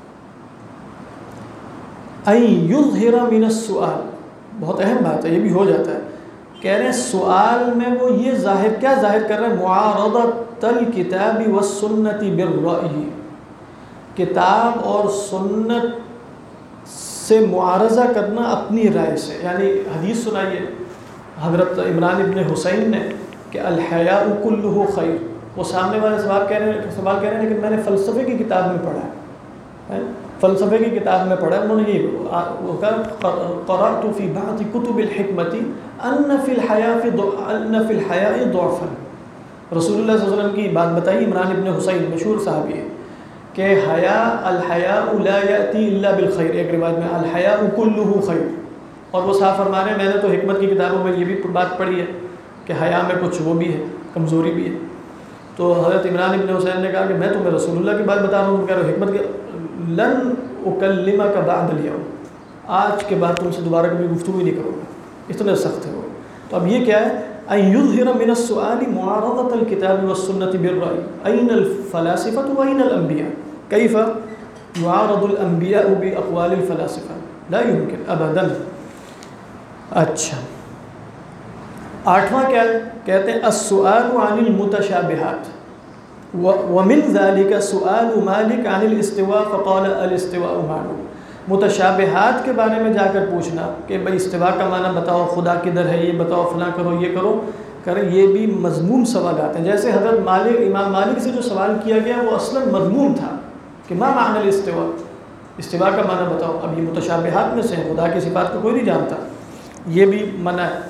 A: ان یظہر من السؤال، بہت اہم بات ہے، یہ بھی ہو جاتا ہے. کہہ رہے ہیں سوال میں وہ یہ ظاہر کیا ظاہر کر رہے ہیں؟ معارضۃ الکتاب والسنۃ بالرأی، کتاب اور سنت سے معارضہ کرنا اپنی رائے سے. یعنی حدیث سنائیے حضرت عمران ابن حسین نے کہ الحیاء کلہ خیر. وہ سامنے والے سوال کہہ رہے ہیں لیکن میں نے فلسفے کی کتاب میں پڑھا ہے، فلسفے کی کتاب میں پڑھا ہے. انہوں نے یہ کہا قرأت فی بعض کتب الحکمۃ ان فی الحیاء ضعفا. رسول اللہ صلی اللہ علیہ وسلم کی بات بتائی عمران ابن حسین، مشہور صحابی ہے، کہ الحیاء لا یأتی الا بالخیر. ایک روایت میں الحیاء کلہ خیر. اور وہ صاحب فرما رہے ہیں میں نے تو حکمت کی کتابوں میں یہ بھی بات پڑھی ہے کہ حیا میں کچھ وہ بھی ہے، کمزوری بھی ہے. تو حضرت عمران ابن حسین نے کہا کہ میں تمہیں رسول اللہ کی بات بتا رہا ہوں، تم کہہ رہے ہو حکمت کی. لن اکلمک بعد الیوم، آج کے بعد تم سے دوبارہ کبھی گفتگو ہی نہیں کروں گا. اتنے سخت ہے وہ. تو اب یہ کیا ہے؟ ان یظہر من السؤال معارضۃ الکتاب والسنۃ بالرأی. این الفلاسفۃ وین الانبیاء کیف یعارض الانبیاء باقوال الفلاسفہ؟ لا یمکن ابدا. اچھا 8واں کیا ہے؟ کہتے ہیں السؤال عن المتشابہات ومن ذلك سؤال مالک عن الاستواء فقال الاستواء معلوم. متشابہات کے بارے میں جا کر پوچھنا کہ بھئی استواء کا معنی بتاؤ، خدا کدھر ہے، یہ بتاؤ، فلاں کرو، یہ کرو کریں، یہ بھی مضموم سوالات ہیں. جیسے حضرت امام مالک سے جو سوال کیا گیا وہ اصلاً مضموم تھا کہ ما معنی الاستواء، استواء کا معنی بتاؤ. اب یہ متشابہات میں سے ہیں، خدا کی صفات کو کوئی نہیں جانتا، یہ بھی منع ہے.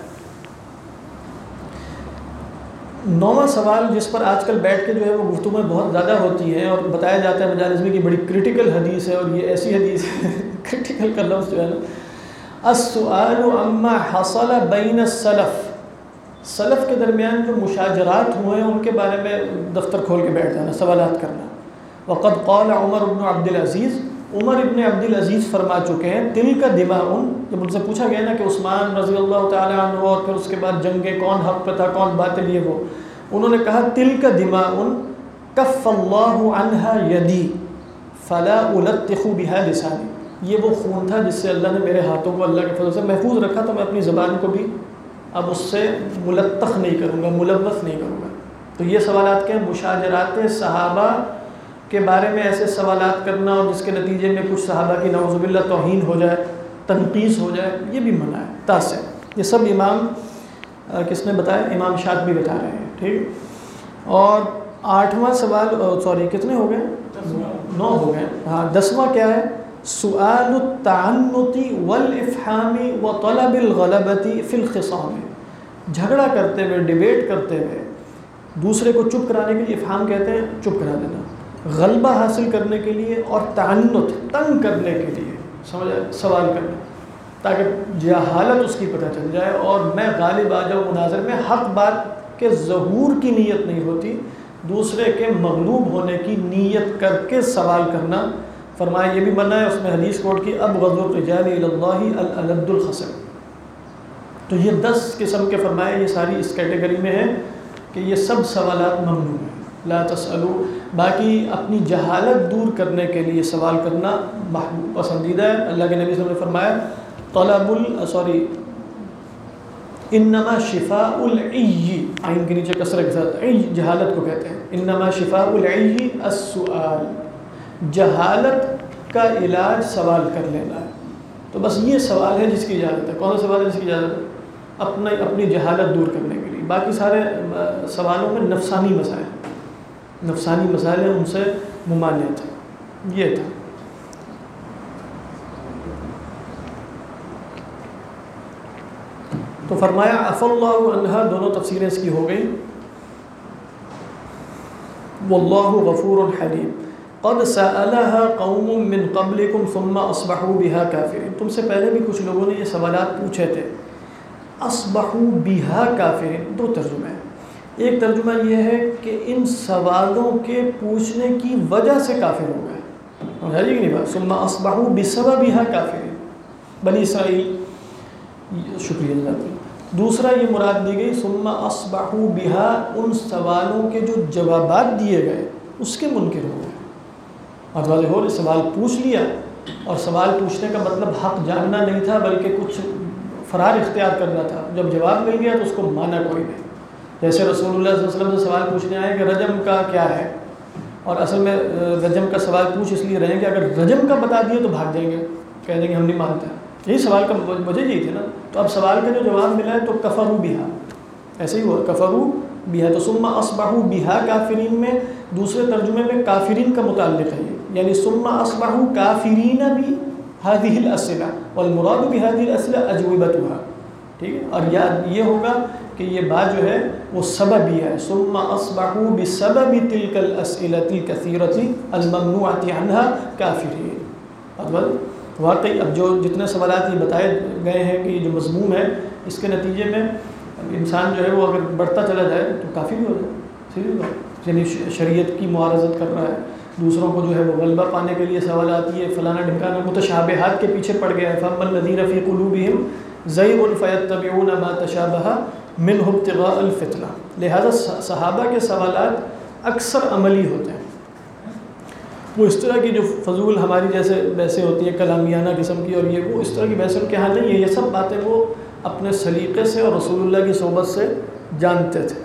A: 9واں سوال جس پر آج کل بیٹھ کے جو ہے وہ گفتگویں بہت زیادہ ہوتی ہیں اور بتایا جاتا ہے مجالس میں کہ بڑی کرٹیکل حدیث ہے، اور یہ ایسی حدیث ہے کرٹیکل کا لفظ جو ہے نا، السؤال عما حصل بین السلف، سلف کے درمیان جو مشاجرات ہوئے ہیں ان کے بارے میں دفتر کھول کے بیٹھ جانا، سوالات کرنا. وقد قال عمر بن عبد العزیز، عمر ابن عبد العزیز فرما چکے ہیں تلک دماء، جب ان سے پوچھا گیا نا کہ عثمان رضی اللہ تعالیٰ عنہ اور پھر اس کے بعد جنگیں کون حق پہ تھا کون باطل، یہ وہ انہوں نے کہا تلک دماء کف اللہ عنہا یدی فلا الطخ بها لسانی. یہ وہ خون تھا جس سے اللہ نے میرے ہاتھوں کو اللہ کے فضل سے محفوظ رکھا، تو میں اپنی زبان کو بھی اب اس سے ملطخ نہیں کروں گا، ملوث نہیں کروں گا۔ تو یہ سوالات کے مشاجرات صحابہ کے بارے میں ایسے سوالات کرنا اور جس کے نتیجے میں کچھ صحابہ کی نعوذ باللہ توہین ہو جائے، تنقیص ہو جائے، یہ بھی منع ہے۔ تاسع، یہ سب امام کس نے بتایا؟ امام شاطبی بتا رہے ہیں، ٹھیک۔ اور 8واں سوال، سوری کتنے ہو گئے؟ 9 ہو گئے، ہاں 10واں کیا ہے؟ سؤال التعنت والافحام وطلب الغلبۃ فی الخصام، جھگڑا کرتے ہوئے، ڈیبیٹ کرتے ہوئے دوسرے کو چپ کرانے کے لیے، افحام کہتے ہیں چپ کرا دینا، غلبہ حاصل کرنے کے لیے، اور تعنت تنگ کرنے کے لیے سمجھا، سوال کرنا تاکہ جہالت اس کی پتہ چل جائے اور میں غالب آ جاؤں مناظر میں۔ حق بات کے ظہور کی نیت نہیں ہوتی، دوسرے کے مغلوب ہونے کی نیت کر کے سوال کرنا، فرمایا یہ بھی منع ہے۔ اس میں حدیث کوٹ کی ابغض الرجال الی اللہ الالد الخصم۔ تو یہ 10 قسم کے فرمایا، یہ ساری اس کیٹیگری میں ہے کہ یہ سب سوالات ممنوع ہیں، لا تسألوا۔ باقی اپنی جہالت دور کرنے کے لیے سوال کرنا محبوب پسندیدہ ہے۔ اللہ کے نبی صلی اللہ علیہ وسلم نے فرمایا انما شفاء العی، عین کے نیچے کسرہ کے ساتھ، عی جہالت کو کہتے ہیں، انما شفاء العی السؤال، جہالت کا علاج سوال کر لینا ہے۔ تو بس یہ سوال ہے جس کی اجازت ہے۔ کون سا سوال ہے جس کی اجازت ہے؟ اپنی جہالت دور کرنے کے لیے۔ باقی سارے سوالوں میں نفسانی مسائل ہیں، ان سے ممانعت ہے۔ یہ تھا۔ تو فرمایا عفا اللہ عنہا، دونوں تفسیریں اس کی ہو گئی۔ واللہ غفور حلیم، قد سألها قوم من قبلكم ثم اصبحوا بها كافرين، تم سے پہلے بھی کچھ لوگوں نے یہ سوالات پوچھے تھے۔ اصبحوا بها كافرين، 2 ترجمے ہیں۔ ایک ترجمہ یہ ہے کہ ان سوالوں کے پوچھنے کی وجہ سے کافر ہو گئے، سمجھا جی کہ نہیں بات؟ ثم اصبحوا بسببها كافرين، بنی اسرائیل، شکریہ اللہ۔ دوسرا یہ مراد دی گئی ثم اصبحوا بها، ان سوالوں کے جو جوابات دیے گئے اس کے منکر ہو گئے۔ اور واضح ہو، سوال پوچھ لیا، اور سوال پوچھنے کا مطلب حق جاننا نہیں تھا بلکہ کچھ فرار اختیار کرنا تھا۔ جب جواب مل گیا تو اس کو مانا کوئی نہیں۔ جیسے رسول اللہ صلی اللہ علیہ وسلم سے سوال پوچھنے آئے کہ رجم کا کیا ہے، اور اصل میں رجم کا سوال پوچھ اس لیے رہیں گے، اگر رجم کا بتا دیے تو بھاگ جائیں گے، کہہ دیں گے ہم نہیں مانتے۔ یہی سوال کا وجہ یہی تھی نا۔ تو اب سوال کا جو جواب ملا ہے تو کفروا بہا، ایسے ہی ہوا، کفروا بہا۔ تو ثم اصبحوا بہا کافرین میں دوسرے ترجمے میں کافرین کا متعلق ہے، یعنی ثم اصبحوا کافرین بهذه الاسئلہ والمراد بهذه الاسئلہ اجوبتها، ٹھیک ہے۔ اور یاد یہ ہوگا کہ یہ بات جو ہے وہ سببیہ ہے، ثم اصبحوا بسبب تلك الاسئلة الكثيرة الممنوعة عنها كافرين۔ اور واقعی اب جو جتنے سوالات یہ بتائے گئے ہیں کہ یہ جو مضمون ہے، اس کے نتیجے میں انسان جو ہے وہ اگر بڑھتا چلا جائے تو کافی بھی ہو جائے، سیدھی بات، یعنی شریعت کی معارضت کر رہا ہے، دوسروں کو جو ہے وہ غلبہ پانے کے لیے سوالات، یہ فلانا ڈھمکانا، متشابہات کے پیچھے پڑ گیا ہے۔ فَأَمَّا الَّذِينَ فِي قُلُوبِهِمْ زَيْغٌ فَيَتَّبِعُونَ مَا تَشَابَهَ مِنْهُ ابْتِغَاءَ الْفِتْنَةِ، لہذا صحابہ کے سوالات اکثر عملی ہوتے ہیں، وہ اس طرح کی جو فضول ہماری جیسے بحثیں ہوتی ہیں کلامیانہ قسم کی، اور یہ وہ اس طرح کی بحثیں ان کے ہاں نہیں ہے۔ یہ سب باتیں وہ اپنے سلیقے سے اور رسول اللہ کی صحبت سے جانتے تھے۔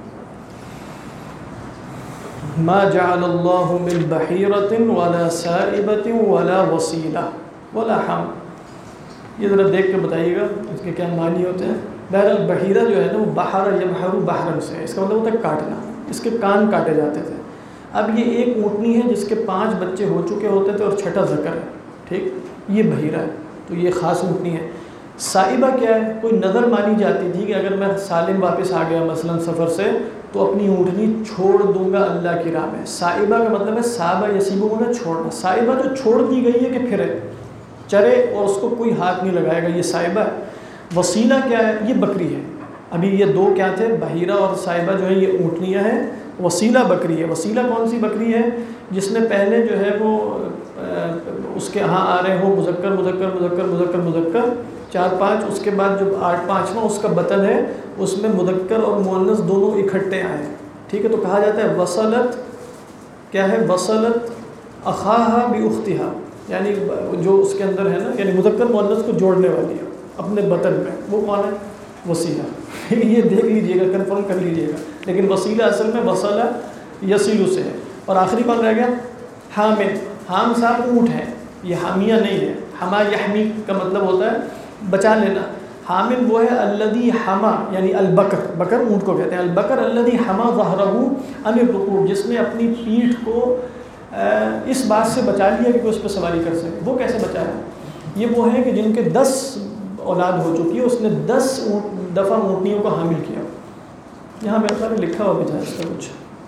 A: ما جعل اللہ من بحیرۃ ولا سائبۃ ولا وسیلہ ولا حم، یہ ذرا دیکھ کے بتائیے گا اس کے کیا معنی ہوتے ہیں۔ بہرحال بحیرہ جو ہے نا وہ بحر یبحر بحرن سے ہے، اس کا مطلب ہوتا ہے کاٹنا، اس کے کان کاٹے جاتے تھے۔ اب یہ ایک اونٹنی ہے جس کے 5 بچے ہو چکے ہوتے تھے اور 6واں ذکر ہے، ٹھیک، یہ بحیرہ ہے، تو یہ خاص اونٹنی ہے۔ سائبہ کیا ہے؟ کوئی نظر مانی جاتی تھی کہ اگر میں سالم واپس آ گیا مثلا سفر سے تو اپنی اونٹنی چھوڑ دوں گا اللہ کی راہ میں۔ سائبہ کا مطلب ہے سابہ یسیبہ ہونا چھوڑنا، سائبہ جو چھوڑ دی گئی ہے کہ پھرے چرے اور اس کو کوئی ہاتھ نہیں لگائے گا، یہ سائبہ ہے۔ وسیلہ کیا ہے؟ یہ بکری ہے۔ ابھی یہ 2 کیا تھے؟ بحیرہ اور سائبہ جو ہے یہ اونٹنیاں ہیں، وسیلہ بکری ہے۔ وسیلہ کون سی بکری ہے؟ جس نے پہلے جو ہے وہ اس کے ہاں آ رہے ہو مذکر مذکر مذکر مذکر مذکر 4-5، اس کے بعد جو 8واں اس کا بطن ہے اس میں مذکر اور مؤنث دونوں اکٹھے آئے، ٹھیک ہے، تو کہا جاتا ہے وصلت، کیا ہے؟ وصلت اخاہا باختہا، یعنی جو اس کے اندر ہے نا، یعنی مذکر مؤنث کو جوڑنے والی ہے اپنے بطن میں، وہ کون ہے؟ وسیلہ یہ دیکھ لیجئے گا، کنفرم کر لیجئے گا، لیکن وسیلہ اصل میں وصلہ یصل سے ہے۔ اور آخری کون رہ گیا؟ حامل۔ حام صاحب اونٹ ہے، یہ حامیہ نہیں ہے۔ حما یحمی کا مطلب ہوتا ہے بچا لینا۔ حامل وہ ہے الذی حما، یعنی البکر، بکر اونٹ کو کہتے ہیں، البکر الذی حما ظہرہ عن الرکوب، جس نے اپنی پیٹھ کو اس بات سے بچا لیا کہ اس پہ سواری کر سکے۔ وہ کیسے بچایا؟ یہ وہ ہے کہ جن کے 10 اولاد ہو چکی ہے، اس نے 10 دفعہ اونٹنیوں کو حامل کیا۔ یہاں میرے پاس لکھا ہوا بھی تھا اس کا کچھ،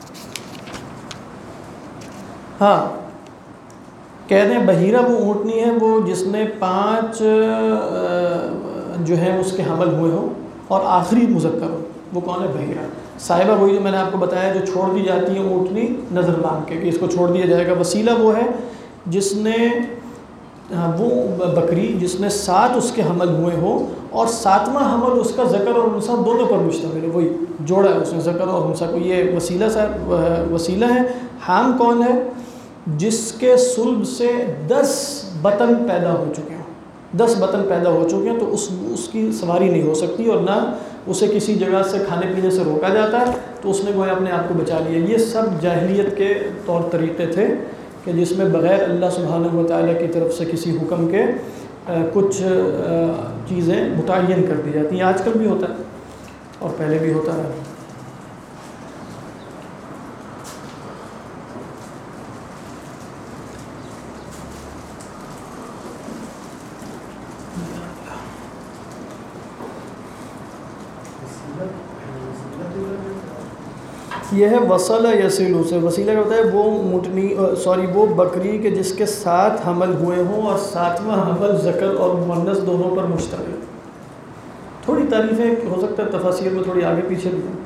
A: ہاں کہتے ہیں بحیرہ وہ اونٹنی ہے وہ جس نے 5 جو ہے اس کے حمل ہوئے ہوں اور آخری مذکر ہو، وہ کون ہے؟ بحیرہ۔ صاحبہ وہی جو میں نے آپ کو بتایا، جو چھوڑ دی جاتی ہے اونٹنی نظر مانگ کے کہ اس کو چھوڑ دیا جائے گا۔ وسیلہ وہ ہے جس نے وہ بکری جس نے 7 اس کے حمل ہوئے ہوں اور 7واں حمل اس کا ذکر اور انثیٰ دونوں پر مشتمل ہے، وہی جوڑا ہے اس نے ذکر اور انثیٰ کو، یہ وسیلہ وسیلہ ہے۔ حام کون ہے؟ جس کے صلب سے 10 بطن پیدا ہو چکے ہوں، 10 بطن پیدا ہو چکے ہیں، تو اس کی سواری نہیں ہو سکتی اور نہ اسے کسی جگہ سے کھانے پینے سے روکا جاتا ہے، تو اس نے گویا اپنے آپ کو بچا لیا۔ یہ سب جاہلیت کے طور طریقے تھے کہ جس میں بغیر اللہ سبحانہ و تعالیٰ کی طرف سے کسی حکم کے کچھ چیزیں متعین کر دی جاتی ہیں۔ آج کل بھی ہوتا ہے اور پہلے بھی ہوتا ہے۔ یہ ہے وصل یصل سے، وسیلہ کا ہوتا ہے وہ اونٹنی وہ بکری کے جس کے 7 حمل ہوئے ہوں اور 7واں حمل ذکر اور مؤنث دونوں پر مشتمل۔ تھوڑی تعریفیں ہو سکتا ہے تفاسیر میں تھوڑی آگے پیچھے بھی ہیں۔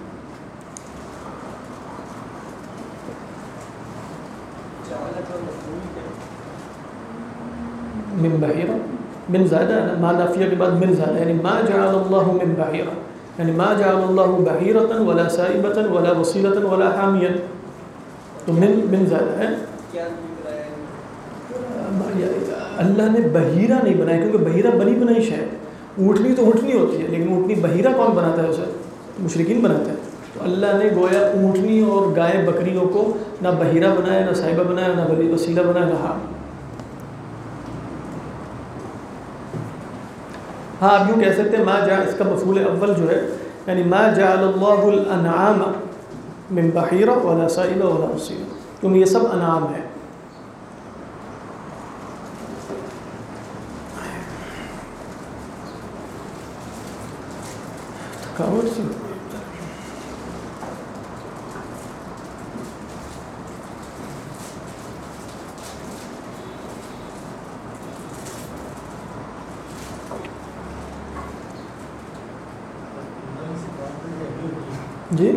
A: من بحیرہ، من زائدہ ہے نا، ما نافیہ کے بعد من زائدہ، یعنی ما جعل اللہ من بحیرہ، یعنی ما جعل اللہ بحیرۃ ولا سائبۃ ولا وسیلۃ ولا حامیہ، تو من زائدہ ہے۔ اللہ نے بحیرہ نہیں بنایا، کیونکہ بحیرہ بنی بنائی شے ہے۔ اونٹنی تو اونٹنی ہوتی ہے، لیکن اونٹنی بحیرہ کون بناتا ہے؟ اسے مشرکین بناتے ہیں۔ تو اللہ نے گویا اونٹنی اور گائے بکریوں کو نہ بحیرہ بنایا، نہ صاحبہ بنایا، نہ وسیلہ بنایا، نہ حام۔ ہاں اب یوں کہہ سکتے ہیں ما جاء، اس کا مفعول اول جو ہے، یعنی ما جعل اللہ الانعام من بحیرہ ولا صائبہ ولا وسیلہ، کیونکہ یہ سب انعام ہے۔ تھکاوٹ سے جی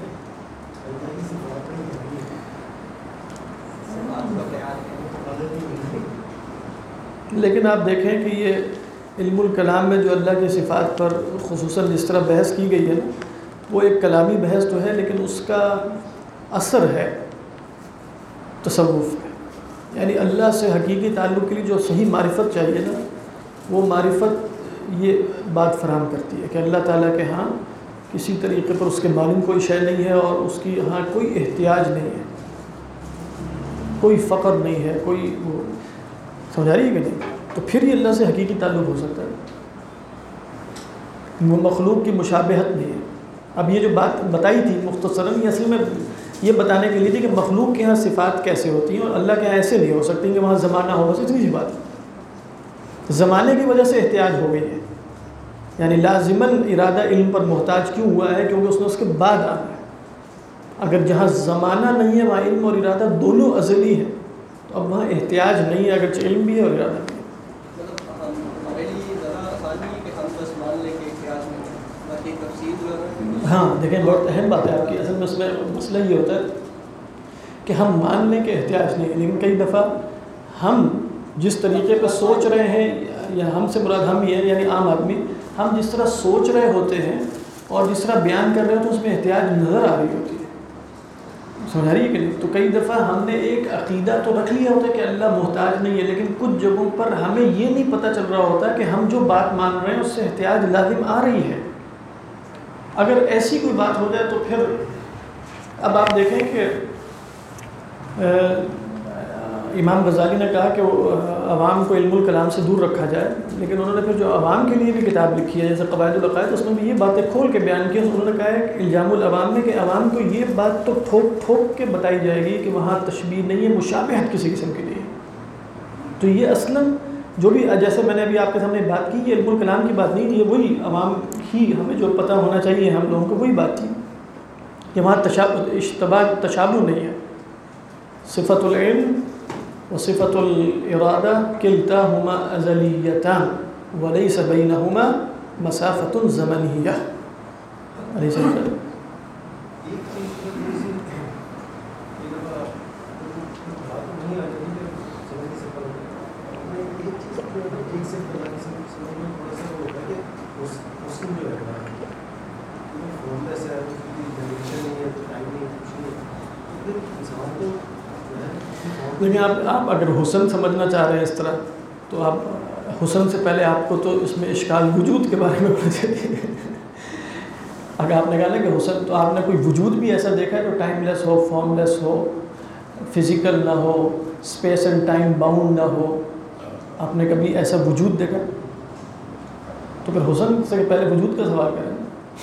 A: لیکن آپ دیکھیں کہ یہ علم الکلام میں جو اللہ کی صفات پر خصوصاً جس طرح بحث کی گئی ہے نا، وہ ایک کلامی بحث تو ہے، لیکن اس کا اثر ہے تصوف میں، یعنی اللہ سے حقیقی تعلق کے لیے جو صحیح معرفت چاہیے نا، وہ معرفت یہ بات فراہم کرتی ہے کہ اللہ تعالیٰ کے ہاں کسی طریقے پر اس کے معلوم کوئی شے نہیں ہے اور اس کی ہاں کوئی احتیاج نہیں ہے، کوئی فقر نہیں ہے، کوئی وہ سمجھا رہی ہے کہ نہیں، تو پھر یہ اللہ سے حقیقی تعلق ہو سکتا ہے۔ وہ مخلوق کی مشابہت نہیں ہے۔ اب یہ جو بات بتائی تھی مختصراً، یہ اصل میں یہ بتانے کے لیے تھی کہ مخلوق کے ہاں صفات کیسے ہوتی ہیں اور اللہ کے ہاں ایسے نہیں ہو سکتی کہ وہاں زمانہ ہو، بس اتنی سی بات۔ زمانے کی وجہ سے احتیاج ہو گئی ہے، یعنی لازماً ارادہ علم پر محتاج کیوں ہوا ہے؟ کیونکہ اس نے اس کے بعد آنا ہے۔ اگر جہاں زمانہ نہیں ہے وہاں علم اور ارادہ دونوں ازلی ہیں، تو اب وہاں احتیاج نہیں ہے، اگرچہ علم بھی ہے اور ارادہ بھی ہے۔ ہاں دیکھیں بہت اہم بات ہے آپ کی، اصل میں اس میں مسئلہ یہ ہوتا ہے کہ ہم مان لیں کہ احتیاج نہیں ہے، لیکن کئی دفعہ ہم جس طریقے پہ سوچ رہے ہیں، یا ہم سے مراد ہم ہی ہیں یعنی عام آدمی، ہم جس طرح سوچ رہے ہوتے ہیں اور جس طرح بیان کر رہے ہوتے ہیں اس میں احتیاج نظر آ رہی ہوتی ہے، سمجھ رہی ہے کہ نہیں؟ تو کئی دفعہ ہم نے ایک عقیدہ تو رکھ لیا ہوتا ہے کہ اللہ محتاج نہیں ہے، لیکن کچھ جگہوں پر ہمیں یہ نہیں پتہ چل رہا ہوتا کہ ہم جو بات مان رہے ہیں اس سے احتیاج لازم آ رہی ہے۔ اگر ایسی کوئی بات ہو جائے تو پھر اب آپ دیکھیں کہ امام غزالی نے کہا کہ عوام کو علم الکلام سے دور رکھا جائے، لیکن انہوں نے پھر جو عوام کے لیے بھی کتاب لکھی ہے جیسے قواعد العقائد، اس میں بھی یہ باتیں کھول کے بیان کی۔ انہوں نے کہا ہے کہ الجام العوام میں کہ عوام کو یہ بات تو ٹھوک کے بتائی جائے گی کہ وہاں تشبیہ نہیں ہے، مشابہت کسی قسم کے لیے۔ تو یہ اصلاً جو بھی جیسے میں نے ابھی آپ کے سامنے بات کی، یہ علم الکلام کی بات نہیں تھی، یہ وہی عوام ہی ہمیں جو پتہ ہونا چاہیے ہم لوگوں کو وہی بات تھی کہ وہاں تشابہ نہیں ہے۔ صفت العلم و صفت الارادہ کلتاہما ازلیتان ولیس بینہما مسافت زمنیہ۔ علیہ السلام لیکن آپ اگر حسن سمجھنا چاہ رہے ہیں اس طرح تو آپ حسن سے پہلے آپ کو تو اس میں اشکال وجود کے بارے میں پڑھ چاہیے۔ اگر آپ نے کہا نا کہ حسن، تو آپ نے کوئی وجود بھی ایسا دیکھا ہے جو ٹائم لیس ہو، فارم لیس ہو، فزیکل نہ ہو، اسپیس اینڈ ٹائم باؤنڈ نہ ہو؟ آپ نے کبھی ایسا وجود دیکھا؟ تو پھر حسن سے پہلے وجود کا سوال کریں۔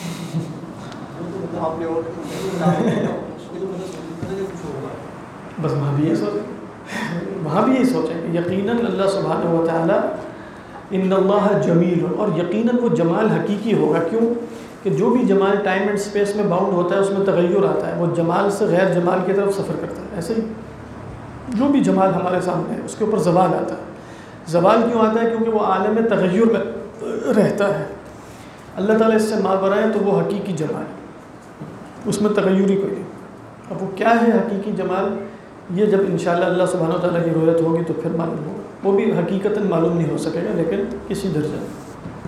A: بس وہاں بھی یہی سوچیں کہ یقیناً اللہ سبحانہ و تعالیٰ ان اللہ جمیل، اور یقیناً وہ جمال حقیقی ہوگا۔ کیوں کہ جو بھی جمال ٹائم اینڈ اسپیس میں باؤنڈ ہوتا ہے اس میں تغیر آتا ہے، وہ جمال سے غیر جمال کی طرف سفر کرتا ہے۔ ایسے ہی جو بھی جمال ہمارے سامنے ہے اس کے اوپر زوال آتا ہے۔ زوال کیوں آتا ہے؟ کیونکہ وہ عالم تغیر میں رہتا ہے۔ اللہ تعالیٰ اس سے مابرا ہے تو وہ حقیقی جمال ہے، اس میں تغیر ہی کوئی نہیں۔ اب وہ کیا ہے حقیقی جمال، یہ جب انشاءاللہ اللہ سبحانہ و تعالیٰ کی رؤیت ہوگی تو پھر معلوم ہوگا۔ وہ بھی حقیقتاً معلوم نہیں ہو سکے گا لیکن کسی درجے میں۔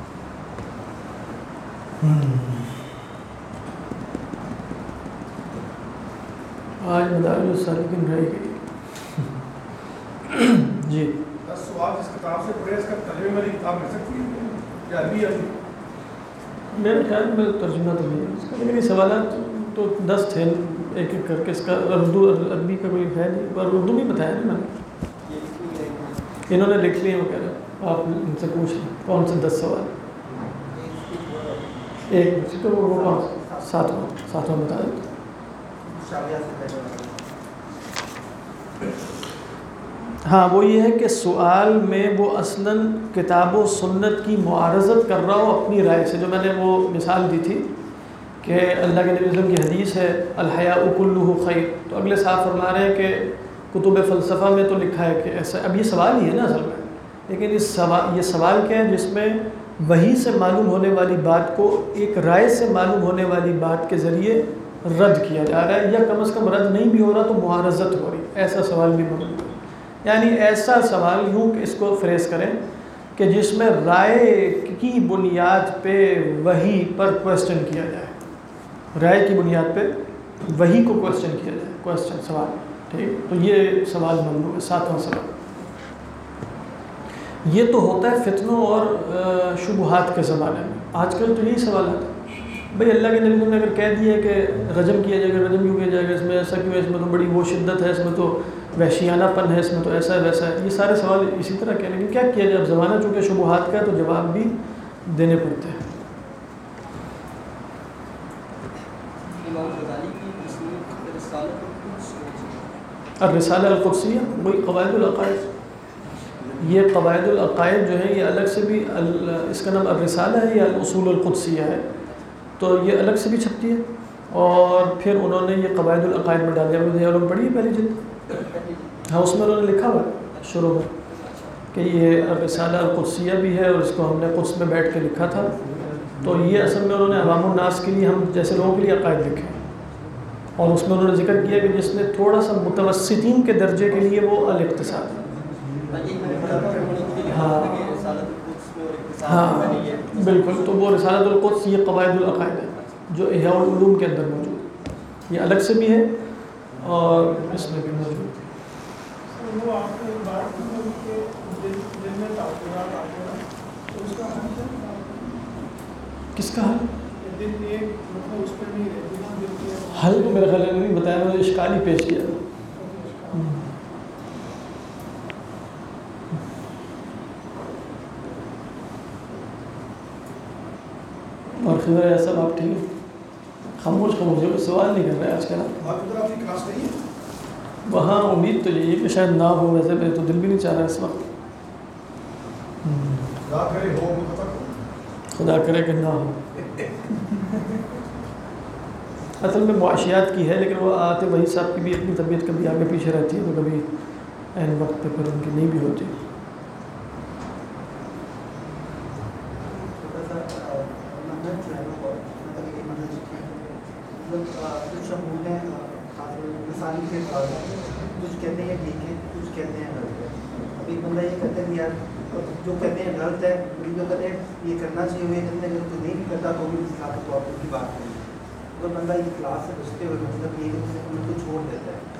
A: آج مدارج السالکین رہ گئی۔ جی
C: سوال اس کتاب سے پڑھے، اس کا ترجمے والی کتاب مل سکتی ہے یا ابھی
A: میرے خیال میں ترجمہ تو نہیں ہے اس کا، لیکن یہ سوالات تو 10 تھے ایک ایک کر کے۔ اس کا اردو عربی کا کوئی ہے نہیں، پر اردو بھی بتایا نا میں نے، انہوں نے لکھ لیے۔ وہ کہہ رہے آپ ان سے پوچھ لیں کون سے 10 سوال، ایک تو وہ ساتواں بتا دیتے۔ ہاں وہ یہ ہے کہ سوال میں وہ اصلاً کتاب و سنت کی معارضت کر رہا ہو اپنی رائے سے۔ جو میں نے وہ مثال دی تھی کہ اللہ کے نبی صلی اللہ علیہ وسلم کی حدیث ہے الحیاء کلہ خیر، تو اگلے صاحب فرما رہے ہیں کہ کتب فلسفہ میں تو لکھا ہے کہ ایسا۔ اب یہ سوال ہی ہے نا اصل میں، لیکن یہ سوال کیا ہے جس میں وحی سے معلوم ہونے والی بات کو ایک رائے سے معلوم ہونے والی بات کے ذریعے رد کیا جا رہا ہے، یا کم از کم رد نہیں بھی ہو رہا تو معارضت ہو رہی، ایسا سوال بھی موجود ہے۔ یعنی ایسا سوال یوں کہ اس کو فریز کریں کہ جس میں رائے کی بنیاد پہ وحی پر کویسچن کیا جائے، رائے کی بنیاد پہ وحی کو کویسچن کیا جائے، کویسچن سوال، ٹھیک؟ تو یہ سوال ممنوع ہے۔ 7واں سوال یہ تو ہوتا ہے فتنوں اور شبہات کے زمانے میں۔ آج کل تو یہی سوالات ہیں بھئی اللہ کے نبی نے اگر کہہ دیا ہے کہ رجم کیا جائے گا، رجم کیوں کیا جائے گا، اس میں ایسا کیوں ہے، اس میں تو بڑی وہ شدت ہے، اس میں تو وحشیانہ پن ہے، اس میں تو ایسا ہے ویسا ہے، یہ سارے سوال اسی طرح کہنے کے کیا کیا جائے۔ اب زمانہ چونکہ شبہات کا ہے تو جواب بھی دینے پڑتے ہیں۔ الرسالہ القدسیہ وہی قواعد العقائد، یہ قواعد العقائد جو ہیں یہ الگ سے بھی اس کا نام الرسالہ ہے یا الاصول القدسیہ ہے، تو یہ الگ سے بھی چھپتی ہے، اور پھر انہوں نے یہ قواعد العقائد میں ڈال دیا۔ علوم پڑھی ہے پہلی جلد؟ ہاں اس میں انہوں نے لکھا ہوا ہے شروع میں کہ یہ الرسالہ القدسیہ بھی ہے، اور اس کو ہم نے قدس میں بیٹھ کے لکھا تھا۔ تو یہ اصل میں انہوں نے عوام الناس کے لیے، ہم جیسے لوگوں کے لیے عقائد لکھے، اور اس میں انہوں نے ذکر کیا کہ جس میں تھوڑا سا متوسطین کے درجے کے لیے وہ الاقتصاد ہے۔ ہاں بالکل، تو وہ رسالۃ القدس یہ قواعد العقائد ہے جو احیاء العلوم کے اندر موجود ہے، یہ الگ سے بھی ہے، اور اس میں بھی موجود ہے۔
C: وہ آپ نے بات کی کہ دل میں تاثرات آتے ہیں تو اس کا حل کیا؟
A: کس کا حل؟
C: دل ایک مطلب اس پر نہیں رہتی نا، دل کے
A: حل تو میرے خیال میں نہیں بتایا، میں نے اشکال ہی پیش کیا۔ اور خضر ایسا صاحب آپ ٹھیک ہے؟ خاموش جو سوال نہیں کر رہے آج کل آپ۔
C: آپ ادھر آپ کی کلاس نہیں ہے؟
A: وہاں امید تو یہی ہے کہ شاید نہ ہو، ویسے میرے تو دل بھی نہیں چاہ رہا اس وقت۔
C: خدا کرے ہو مطلب
A: خدا کرے کہ نہ ہو۔ اصل میں معاشیات کی ہے، لیکن وہ آتے وہی صاحب کی بھی اپنی طبیعت کبھی آگے پیچھے رہتی ہے، تو کبھی عین وقت پہ پھر ان کی نہیں بھی ہوتی۔
D: کچھ شمول ہیں مثالی کے طور پر، کچھ کہتے ہیں ٹھیک ہے، کچھ کہتے ہیں غلط ہے۔ اب ایک بندہ یہ کہتا ہے کہ یار جو کہتے ہیں غلط ہے، جو کہتے ہیں یہ کرنا چاہیے، وہ یہ کہتے ہیں اگر کوئی نہیں بھی کرتا تو بھی اصلاح کے طور پر کی بات کریں۔ اگر بندہ یہ کلاس سے گھستے ہوئے مطلب یہ کہ ان کو چھوڑ دیتا ہے،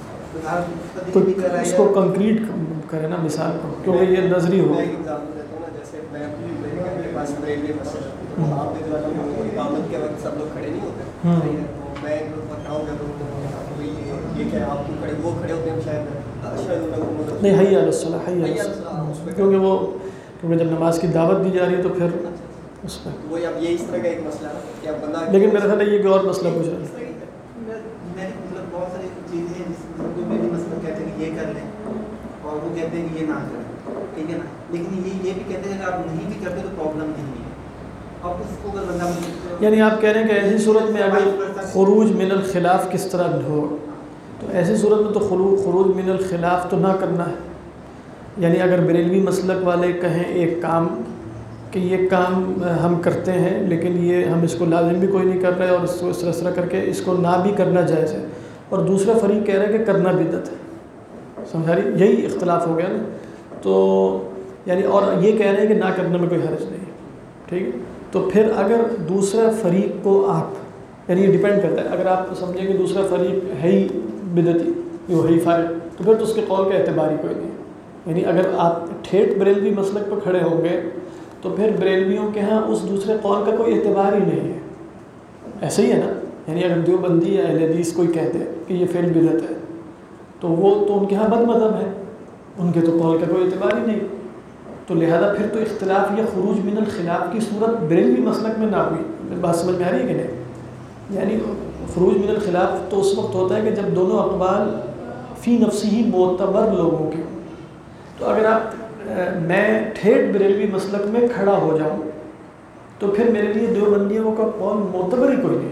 A: تو اس کو کنکریٹ کرے نا مثال کو، کیونکہ یہ نظری ہو۔
B: میں ایک ایگزامپل دیتا ہوں نا، جیسے میں اپنی میرے گھر کے پاس ریلوے بس ہے، تو آپ نے جو ہے نا اقامت کے وقت سب لوگ کھڑے نہیں ہوتے، صحیح ہے، تو میں بتاؤں گا تو یہ کیا آپ کھڑے، وہ کھڑے ہوتے ہیں شاید
A: نہیں، حی علی الصلاح، حی علی الصلاح، کیونکہ جب نماز کی دعوت دی جا رہی ہے تو پھر اس پہ
B: وہی اب یہ اس طرح کا ایک مسئلہ ہے کہ اب بندہ،
A: لیکن میرا خیال ہے یہ بھی اور مسئلہ پوچھ رہا ہے۔
D: میری مطلب بہت ساری چیزیں ہیں جس میں کوئی میری مثلاً کہتے ہیں کہ یہ کر لیں اور وہ کہتے ہیں کہ یہ نہ کریں، ٹھیک ہے نا، لیکن یہ بھی کہتے ہیں کہ آپ نہیں بھی کرتے تو پرابلم نہیں ہے۔ اب اس کو اگر بندہ
A: یعنی آپ کہہ رہے ہیں کہ ایسی صورت میں اگر خروج من الخلاف کس طرح ہو، تو ایسی صورت میں تو خروج من الخلاف تو نہ کرنا ہے۔ یعنی اگر بریلوی مسلک والے کہیں ایک کام کہ یہ کام ہم کرتے ہیں لیکن یہ ہم اس کو لازم بھی کوئی نہیں کر رہے اور اس کو اس طرح کر کے اس کو نہ بھی کرنا جائز ہے، اور دوسرا فریق کہہ رہا ہے کہ کرنا بدعت ہے، سمجھا رہی؟ یہی اختلاف ہو گیا نا۔ تو یعنی اور یہ کہہ رہے ہیں کہ نہ کرنے میں کوئی حرج نہیں، ٹھیک ہے۔ تو پھر اگر دوسرا فریق کو آپ، یعنی یہ ڈیپینڈ کرتا ہے، اگر آپ سمجھیں کہ دوسرا فریق ہے ہی بدعتی، وہ ہے ہی فارغ، تو پھر تو اس کے قول کا اعتبار ہی کوئی نہیں ہے۔ یعنی اگر آپ ٹھیٹ بریلوی مسلک پہ کھڑے ہوں گے تو پھر بریلویوں کے ہاں اس دوسرے قول کا کوئی اعتبار ہی نہیں ہے، ایسے ہی ہے نا۔ یعنی اگر دیوبندی یا اہل حدیث کوئی کہتے ہیں کہ یہ فعل بدعت ہے تو وہ تو ان کے ہاں بد مذہب ہے، ان کے تو قول کا کوئی اعتبار ہی نہیں، تو لہذا پھر تو اختلاف یہ خروج من الخلاف کی صورت بریلوی مسلک میں نہ ہوئی۔ بات سمجھ میں آ رہی ہے کہ نہیں؟ یعنی خروج من الخلاف تو اس وقت ہوتا ہے کہ جب دونوں اقوال فی نفسی ہی معتبر لوگوں کے ہوں۔ تو اگر آپ میں ٹھیٹ بریلوی مسلک میں کھڑا ہو جاؤں تو پھر میرے لیے دیوبندیوں کا قول معتبر ہی کوئی نہیں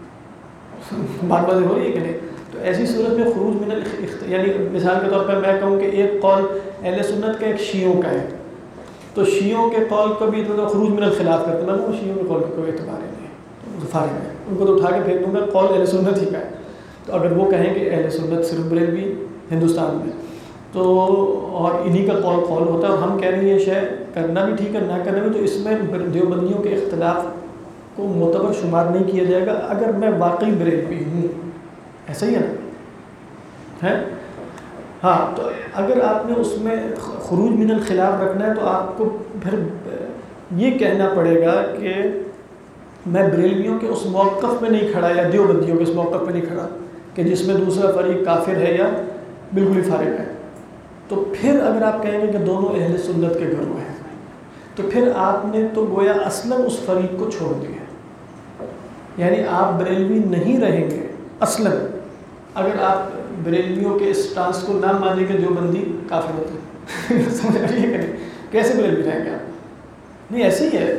A: ہے، بات باتیں ہو رہی ہے کہ نہیں؟ تو ایسی صورت میں خروج من یعنی مثال کے طور پر میں کہوں کہ ایک قول اہل سنت کا ایک شیعوں کا ہے، تو شیعوں کے قول کو بھی خروج من الخلاف کرتے ہیں، وہ شیعوں کے قول کا کوئی اعتبار ہی نہیں ہے، فارغ ہے، ان کو تو اٹھا کے پھینک دوں گا، قول اہل سنت ہی کا ہے۔ تو اگر وہ کہیں کہ اہل سنت صرف بریلوی ہندوستان میں، تو اور انہی کا قول ہوتا ہے، اور ہم کہہ رہے ہیں یہ شے کرنا بھی ٹھیک ہے، نہ کرنا بھی، تو اس میں دیوبندیوں کے اختلاف کو معتبر شمار نہیں کیا جائے گا اگر میں واقعی بریلوی ہوں، ایسا ہی ہے نا، ہے؟ ہاں، تو اگر آپ نے اس میں خروج من الخلاف رکھنا ہے تو آپ کو پھر یہ کہنا پڑے گا کہ میں بریلویوں کے اس موقف پہ نہیں کھڑا یا دیوبندیوں کے اس موقف پہ نہیں کھڑا کہ جس میں دوسرا فریق کافر ہے یا بالکل ہی فارغ ہے۔ تو پھر اگر آپ کہیں گے کہ دونوں اہل سنت کے گھروں ہیں تو پھر آپ نے تو گویا اصلاً اس فریق کو چھوڑ دیا، یعنی آپ بریلوی نہیں رہیں گے اصلاً اگر آپ بریلویوں کے اس ٹانس کو نہ مانیں کہ دیوبندی کافر ہوتے ہیں، سمجھ رہی ہے کہ نہیں؟ کیسے بریلوی رہیں گے آپ؟ نہیں، ایسے ہی ہے،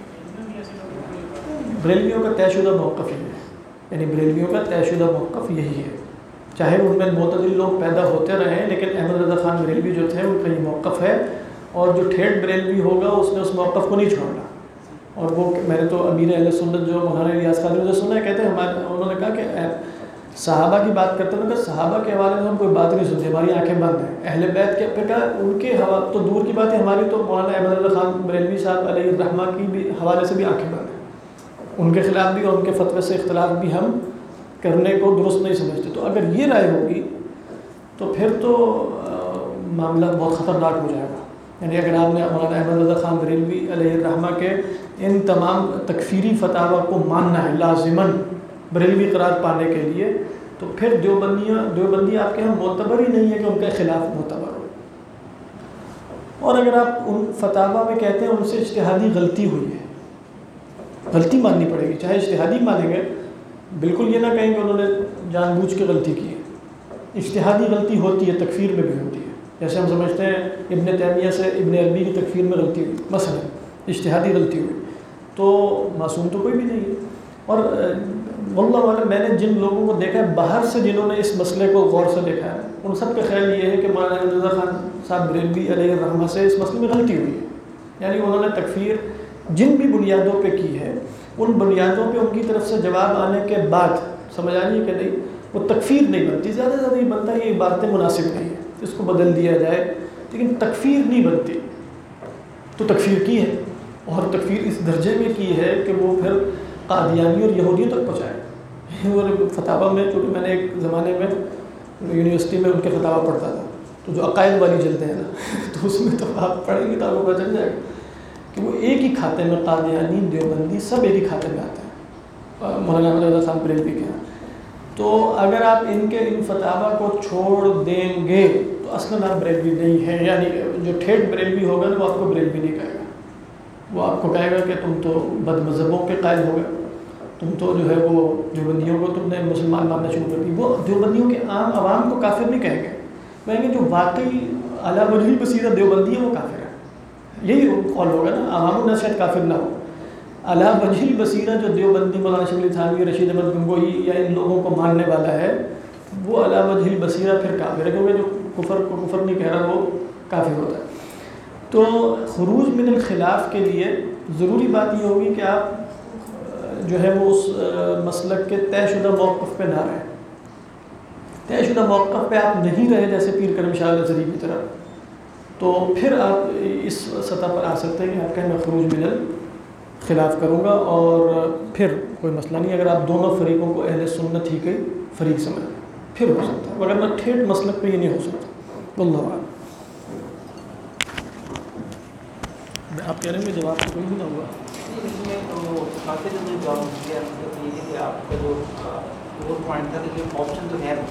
A: بریلویوں کا طے شدہ موقف یہی ہے، یعنی بریلویوں کا طے شدہ موقف یہی ہے، چاہے ان میں معتدل لوگ پیدا ہوتے رہے ہیں، لیکن احمد رضا خان بریلوی جو تھے ان کا یہ موقف ہے، اور جو ٹھیٹ بریلوی ہوگا اس نے اس موقف کو نہیں چھوڑنا۔ اور وہ میں نے تو امیر اہل سنت جو مولانا ریاض قادری نے سنا ہے، کہتے ہیں انہوں نے کہا کہ صحابہ کی بات کرتے ہیں، کہ صحابہ کے حوالے سے ہم کوئی بات نہیں سنتے، ہماری آنکھیں بند ہیں، اہل بیت کے پھر کہا ان کے تو دور کی بات ہے، ہماری تو مولانا احمد رضا خان بریلوی صاحب علیہ الرحمہ کی بھی حوالے سے بھی آنکھیں بند ہیں، ان کے خلاف بھی اور ان کے فتوے سے اختلاف بھی ہم کرنے کو درست نہیں سمجھتے. تو اگر یہ رائے ہوگی تو پھر تو معاملہ بہت خطرناک ہو جائے گا. یعنی اگر آپ نے مولانا احمد رضا خان بریلوی علیہ الرحمہ کے ان تمام تکفیری فتاوی کو ماننا ہے لازماً بریلوی قرار پانے کے لیے، تو پھر دیوبندی آپ کے یہاں معتبر ہی نہیں ہے کہ ان کے خلاف معتبر ہو. اور اگر آپ ان فتاوی میں کہتے ہیں ان سے اجتہادی غلطی ہوئی ہے، غلطی ماننی پڑے گی، چاہے اجتہادی مانیں گے، بالکل یہ نہ کہیں کہ انہوں نے جان بوجھ کے غلطی کی ہے. اجتہادی غلطی ہوتی ہے، تکفیر میں بھی ہوتی ہے. جیسے ہم سمجھتے ہیں ابن تیمیہ سے ابن عربی کی تکفیر میں غلطی ہوئی، مثلا اجتہادی غلطی ہوئی، تو معصوم تو کوئی بھی نہیں ہے. اور واللہ عالم میں نے جن لوگوں کو دیکھا ہے باہر سے جنہوں نے اس مسئلے کو غور سے دیکھا ہے، ان سب کا خیال یہ ہے کہ مولانا احمد رضا خان صاحب بریلوی علیہ الرحمہ سے اس مسئلے میں غلطی ہوئی ہے. یعنی انہوں نے تکفیر جن بھی بنیادوں پہ کی ہے، ان بنیادوں پہ ان کی طرف سے جواب آنے کے بعد سمجھ آ رہی ہے کہ نہیں، وہ تکفیر نہیں بنتی. زیادہ سے زیادہ یہ بنتا ہے یہ عبارتیں مناسب نہیں ہے، اس کو بدل دیا جائے، لیکن تکفیر نہیں بنتی. تو تکفیر کی ہے، اور تکفیر اس درجے میں کی ہے کہ وہ پھر قادیانی اور یہودیوں تک پہنچائے. اور فتاوی میں، چونکہ میں نے ایک زمانے میں یونیورسٹی میں ان کے فتاوی پڑھتا تھا، تو جو عقائد والی جلدیں ہیں نا تو اس میں تو آپ پڑھیں گے تو آپ کو پتہ چل جائے گا کہ وہ ایک ہی کھاتے میں، قادیانی دیوبندی سب ایک ہی کھاتے میں آتے ہیں مولانا احمد رضا خان بریلوی کے یہاں. تو اگر آپ ان کے ان فتاوی کو چھوڑ دیں گے تو اصلاً آپ بریلوی نہیں ہیں. یعنی جو ٹھیٹ بریلوی ہوگا نا وہ آپ کو بریلوی نہیں کہے گا، وہ آپ کو کہے گا کہ تم تو بد مذہبوں کے قائل ہو گئے، تم تو جو ہے وہ دیوبندیوں کو تم نے مسلمان ماننا شروع کر دی. وہ دیوبندیوں کے عام عوام کو کافر نہیں کہیں گے، کہیں گے جو واقعی اعلیٰ وجہ بصیرت دیوبندی ہے وہ کافر ہے. یہی قول ہوگا نا، عوام الناس شاید کافر نہ ہو. اعلیٰ وجہ بصیرت جو دیوبندی مولانا شبلی تھانوی، رشید احمد گنگوہی یا ان لوگوں کو ماننے والا ہے، وہ اعلیٰ وجہ بصیرت پھر کافر ہے، کیونکہ جو کفر کو کفر نہیں کہہ رہا وہ کافر ہوتا ہے. تو خروج من الخلاف کے لیے ضروری بات یہ ہوگی کہ آپ جو ہے وہ اس مسلک کے طے شدہ موقف پہ نہ رہیں. طے شدہ موقف پہ آپ نہیں رہے جیسے پیر کرم شاہ الازہری کی طرح، تو پھر آپ اس سطح پر آ سکتے ہیں کہ آپ کہیں میں خروج من الخلاف کروں گا، اور پھر کوئی مسئلہ نہیں. اگر آپ دونوں فریقوں کو اہل سنت ہی کے فریق سمجھ پھر ہو سکتا ہے، ورنہ ٹھیٹ مسلک پہ یہ نہیں ہو سکتا. واللہ اعلم. آپ کہہ رہے ہیں کہ جواب کوئی بھی نہ ہوا.
E: اس میں تو کافی نے جواب دیا، مطلب یہ ہے کہ آپ کا جو پوائنٹ تھا کہ آپشن تو ہے